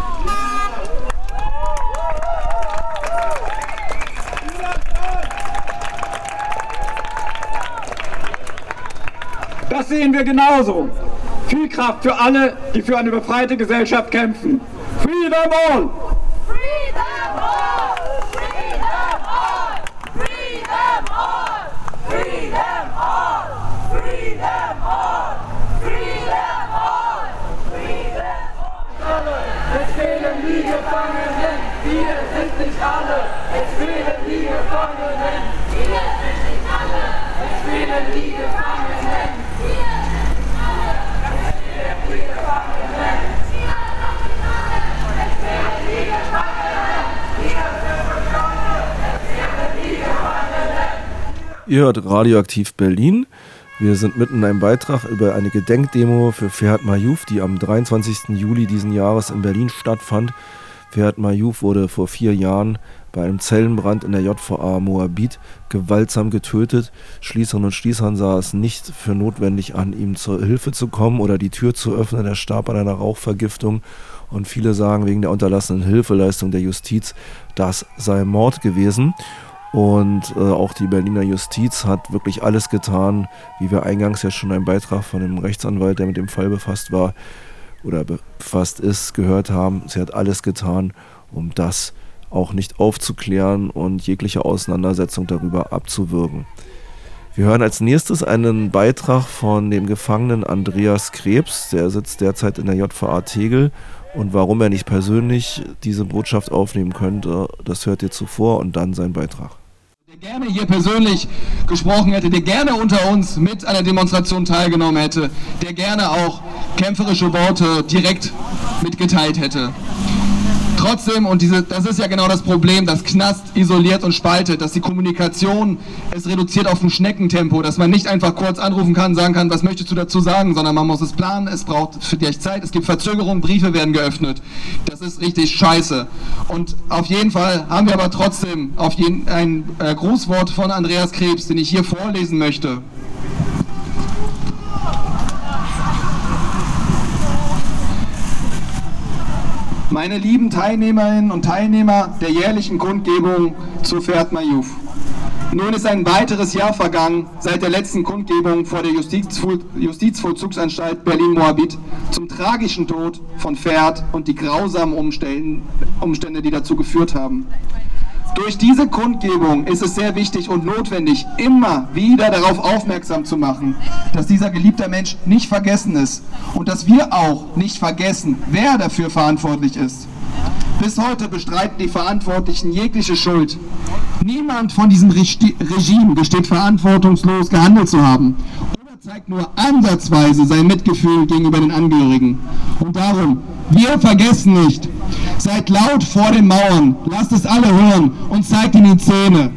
Das sehen wir genauso. Viel Kraft für alle, die für eine befreite Gesellschaft kämpfen. Free them all! Free them all! Free them all! Free them all! Free them all! Free them all! Free them all! Free them all! Es fehlen die Gefangenen, wir sind nicht alle. Es fehlen die Gefangenen, wir sind nicht alle. Es fehlen die Gefangenen. Ihr hört Radioaktiv Berlin. Wir sind mitten in einem Beitrag über eine Gedenkdemo für Ferhat Mayouf, die am 23. Juli diesen Jahres in Berlin stattfand. Ferhat Mayouf wurde vor 4 Jahren bei einem Zellenbrand in der JVA Moabit gewaltsam getötet. Schließerinnen und Schließern sah es nicht für notwendig an, ihm zur Hilfe zu kommen oder die Tür zu öffnen. Er starb an einer Rauchvergiftung und viele sagen wegen der unterlassenen Hilfeleistung der Justiz, das sei Mord gewesen. Und auch die Berliner Justiz hat wirklich alles getan, wie wir eingangs ja schon einen Beitrag von dem Rechtsanwalt, der mit dem Fall befasst war oder befasst ist, gehört haben. Sie hat alles getan, um das auch nicht aufzuklären und jegliche Auseinandersetzung darüber abzuwürgen. Wir hören als nächstes einen Beitrag von dem Gefangenen Andreas Krebs, der sitzt derzeit in der JVA Tegel, und warum er nicht persönlich diese Botschaft aufnehmen könnte, das hört ihr zuvor und dann sein Beitrag. Der gerne hier persönlich gesprochen hätte, der gerne unter uns mit an der Demonstration teilgenommen hätte, der gerne auch kämpferische Worte direkt mitgeteilt hätte. Trotzdem, und das ist ja genau das Problem, dass Knast isoliert und spaltet, dass die Kommunikation es reduziert auf ein Schneckentempo, dass man nicht einfach kurz anrufen kann, sagen kann, was möchtest du dazu sagen, sondern man muss es planen, es braucht vielleicht Zeit, es gibt Verzögerungen, Briefe werden geöffnet. Das ist richtig scheiße. Und auf jeden Fall haben wir aber trotzdem ein Grußwort von Andreas Krebs, den ich hier vorlesen möchte. Meine lieben Teilnehmerinnen und Teilnehmer der jährlichen Kundgebung zu Ferhat Mayouf. Nun ist ein weiteres Jahr vergangen seit der letzten Kundgebung vor der Justizvollzugsanstalt Berlin-Moabit zum tragischen Tod von Ferhat und die grausamen Umstände, die dazu geführt haben. Durch diese Kundgebung ist es sehr wichtig und notwendig, immer wieder darauf aufmerksam zu machen, dass dieser geliebte Mensch nicht vergessen ist und dass wir auch nicht vergessen, wer dafür verantwortlich ist. Bis heute bestreiten die Verantwortlichen jegliche Schuld. Niemand von diesem Regime gesteht verantwortungslos gehandelt zu haben oder zeigt nur ansatzweise sein Mitgefühl gegenüber den Angehörigen. Und darum, wir vergessen nicht. Seid laut vor den Mauern, lasst es alle hören und zeigt ihnen die Zähne.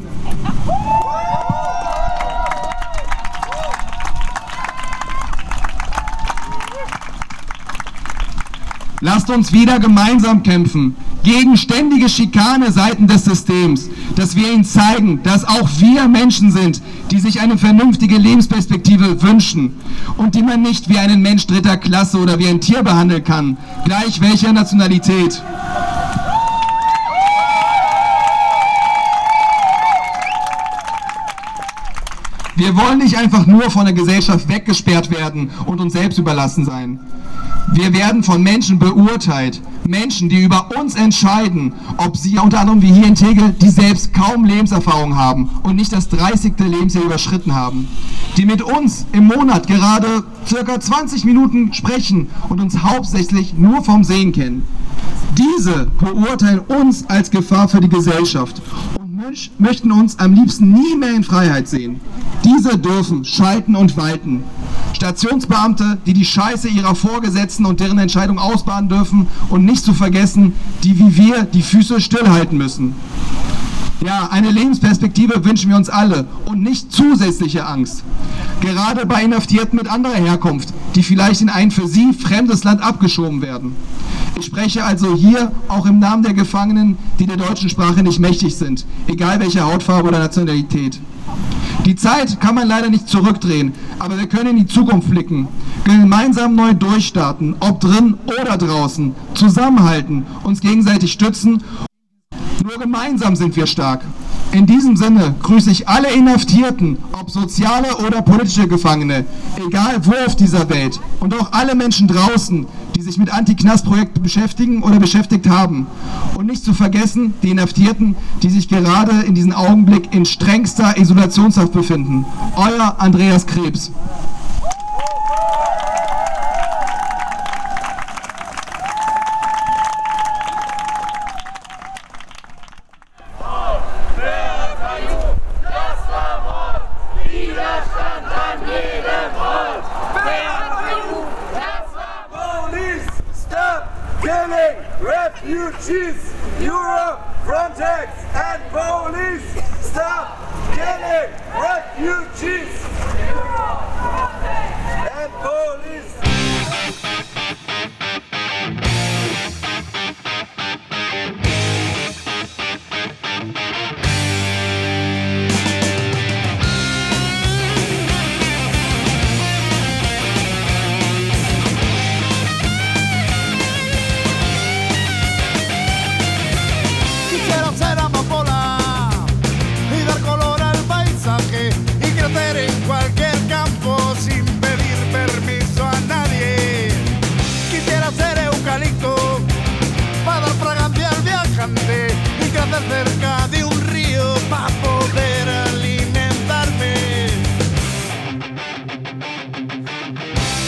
Lasst uns wieder gemeinsam kämpfen, gegen ständige Schikane seitens des Systems, dass wir ihnen zeigen, dass auch wir Menschen sind, die sich eine vernünftige Lebensperspektive wünschen und die man nicht wie einen Mensch dritter Klasse oder wie ein Tier behandeln kann, gleich welcher Nationalität. Wir wollen nicht einfach nur von der Gesellschaft weggesperrt werden und uns selbst überlassen sein. Wir werden von Menschen beurteilt, Menschen, die über uns entscheiden, ob sie unter anderem wie hier in Tegel, die selbst kaum Lebenserfahrung haben und nicht das 30. Lebensjahr überschritten haben, die mit uns im Monat gerade ca. 20 Minuten sprechen und uns hauptsächlich nur vom Sehen kennen. Diese beurteilen uns als Gefahr für die Gesellschaft und möchten uns am liebsten nie mehr in Freiheit sehen. Diese dürfen schalten und walten. Stationsbeamte, die die Scheiße ihrer Vorgesetzten und deren Entscheidung ausbaden dürfen und nicht zu vergessen, die wie wir die Füße stillhalten müssen. Ja, eine Lebensperspektive wünschen wir uns alle und nicht zusätzliche Angst. Gerade bei Inhaftierten mit anderer Herkunft, die vielleicht in ein für sie fremdes Land abgeschoben werden. Ich spreche also hier auch im Namen der Gefangenen, die der deutschen Sprache nicht mächtig sind, egal welche Hautfarbe oder Nationalität. Die Zeit kann man leider nicht zurückdrehen, aber wir können in die Zukunft blicken, gemeinsam neu durchstarten, ob drin oder draußen, zusammenhalten, uns gegenseitig stützen. Nur gemeinsam sind wir stark. In diesem Sinne grüße ich alle Inhaftierten, ob soziale oder politische Gefangene, egal wo auf dieser Welt, und auch alle Menschen draußen, die sich mit Anti-Knast-Projekten beschäftigen oder beschäftigt haben. Und nicht zu vergessen, die Inhaftierten, die sich gerade in diesem Augenblick in strengster Isolationshaft befinden. Euer Andreas Krebs. Refugees, Europe, Frontex and police, stop killing refugees, Europe, Frontex and police.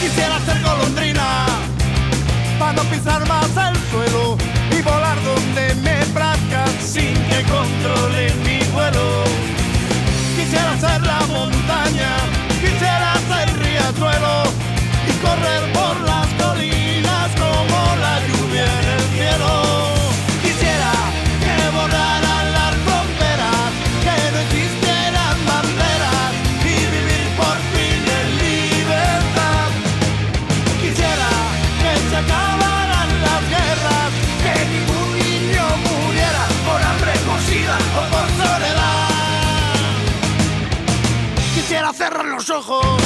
Quisiera ser golondrina para no pisar más el suelo y volar donde me plazca sin que controle mi vuelo. Quisiera ser la montaña, quisiera ser riachuelo y correr por las colinas como la lluvia en el cielo. Quisiera que borraran las fronteras, que no existieran banderas y vivir por fin en libertad. Quisiera que se acabaran las guerras, que ningún niño muriera por hambre, por sida o por soledad. Quisiera cerrar los ojos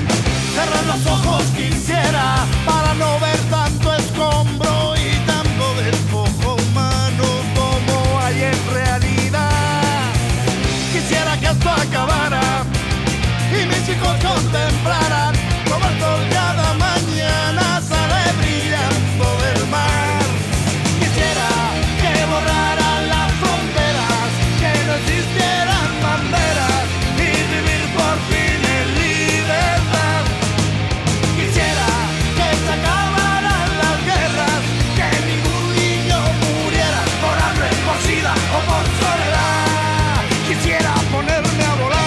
quisiera, para no ver tanto escombro y tanto despojo humano como hay en realidad. Quisiera que esto acabara y mis hijos contemplaran como el sol cada mañana sale brillando del mar. Quisiera que borraran las fronteras, que no existieran banderas y vivir por fin en libertad. Quisiera que se acabaran las guerras, que ningún niño muriera por hambre, por sida o por soledad. Quisiera ponerme a volar.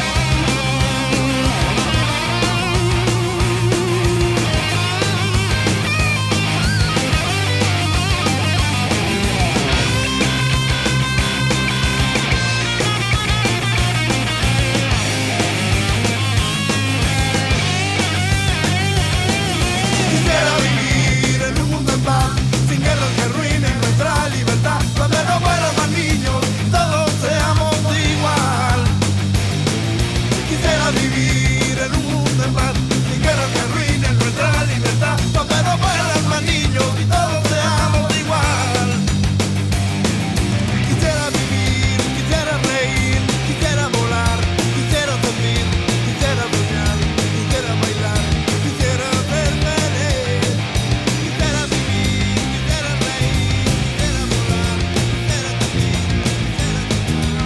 Quisiera vivir en un mundo en paz, sin guerras que arruinen nuestra libertad, donde no mueran más niños, todos seamos igual. Quisiera vivir en un mundo en paz, sin guerras que arruinen nuestra libertad, donde no mueran más niños y todos seamos igual. Quisiera vivir, quisiera reír, quisiera volar, quisiera dormir, quisiera soñar, quisiera bailar, quisiera ser feliz. Quisiera vivir, quisiera reír, quisiera volar, quisiera dormir,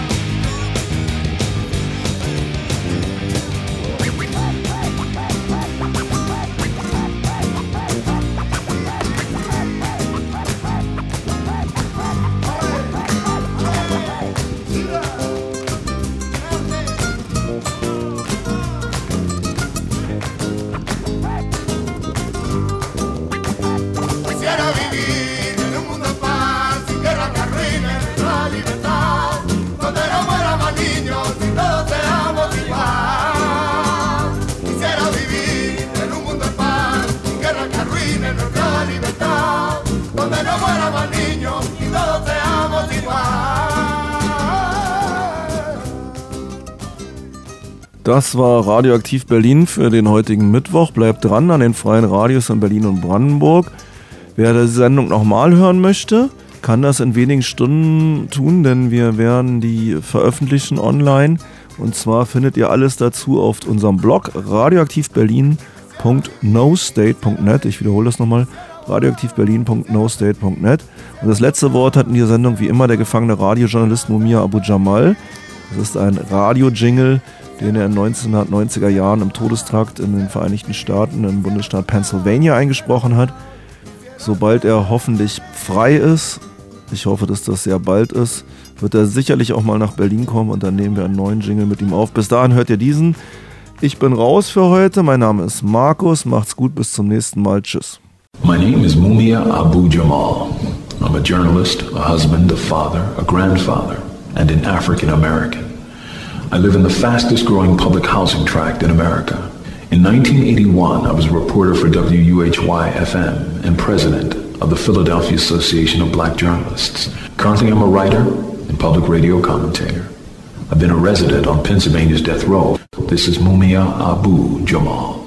Quisiera vivir en un mundo en paz, sin guerra que arruine nuestra libertad, donde no mueran más niños y todos seamos igual. Quisiera vivir en un mundo en paz, sin guerra que arruine nuestra libertad, donde no mueran más niños y todos seamos igual. Das war Radioaktiv Berlin für den heutigen Mittwoch. Bleibt dran an den freien Radios in Berlin und Brandenburg. Wer die Sendung nochmal hören möchte, kann das in wenigen Stunden tun, denn wir werden die veröffentlichen online. Und zwar findet ihr alles dazu auf unserem Blog radioaktivberlin.nostate.net. Ich wiederhole das nochmal, radioaktivberlin.nostate.net. Und das letzte Wort hat in dieser Sendung wie immer der gefangene Radiojournalist Mumia Abu Jamal. Das ist ein Radio-Jingle, den er in den 1990er Jahren im Todestrakt in den Vereinigten Staaten im Bundesstaat Pennsylvania eingesprochen hat. Sobald er hoffentlich frei ist, ich hoffe, dass das sehr bald ist, wird er sicherlich auch mal nach Berlin kommen und dann nehmen wir einen neuen Jingle mit ihm auf. Bis dahin hört ihr diesen. Ich bin raus für heute. Mein Name ist Markus. Macht's gut. Bis zum nächsten Mal. Tschüss. My name is Mumia Abu Jamal. I'm a journalist, a husband, a father, a grandfather, and an African American. I live in the fastest growing public housing tract in America. In 1981, I was a reporter for WUHY-FM and president of the Philadelphia Association of Black Journalists. Currently, I'm a writer and public radio commentator. I've been a resident on Pennsylvania's death row. This is Mumia Abu Jamal.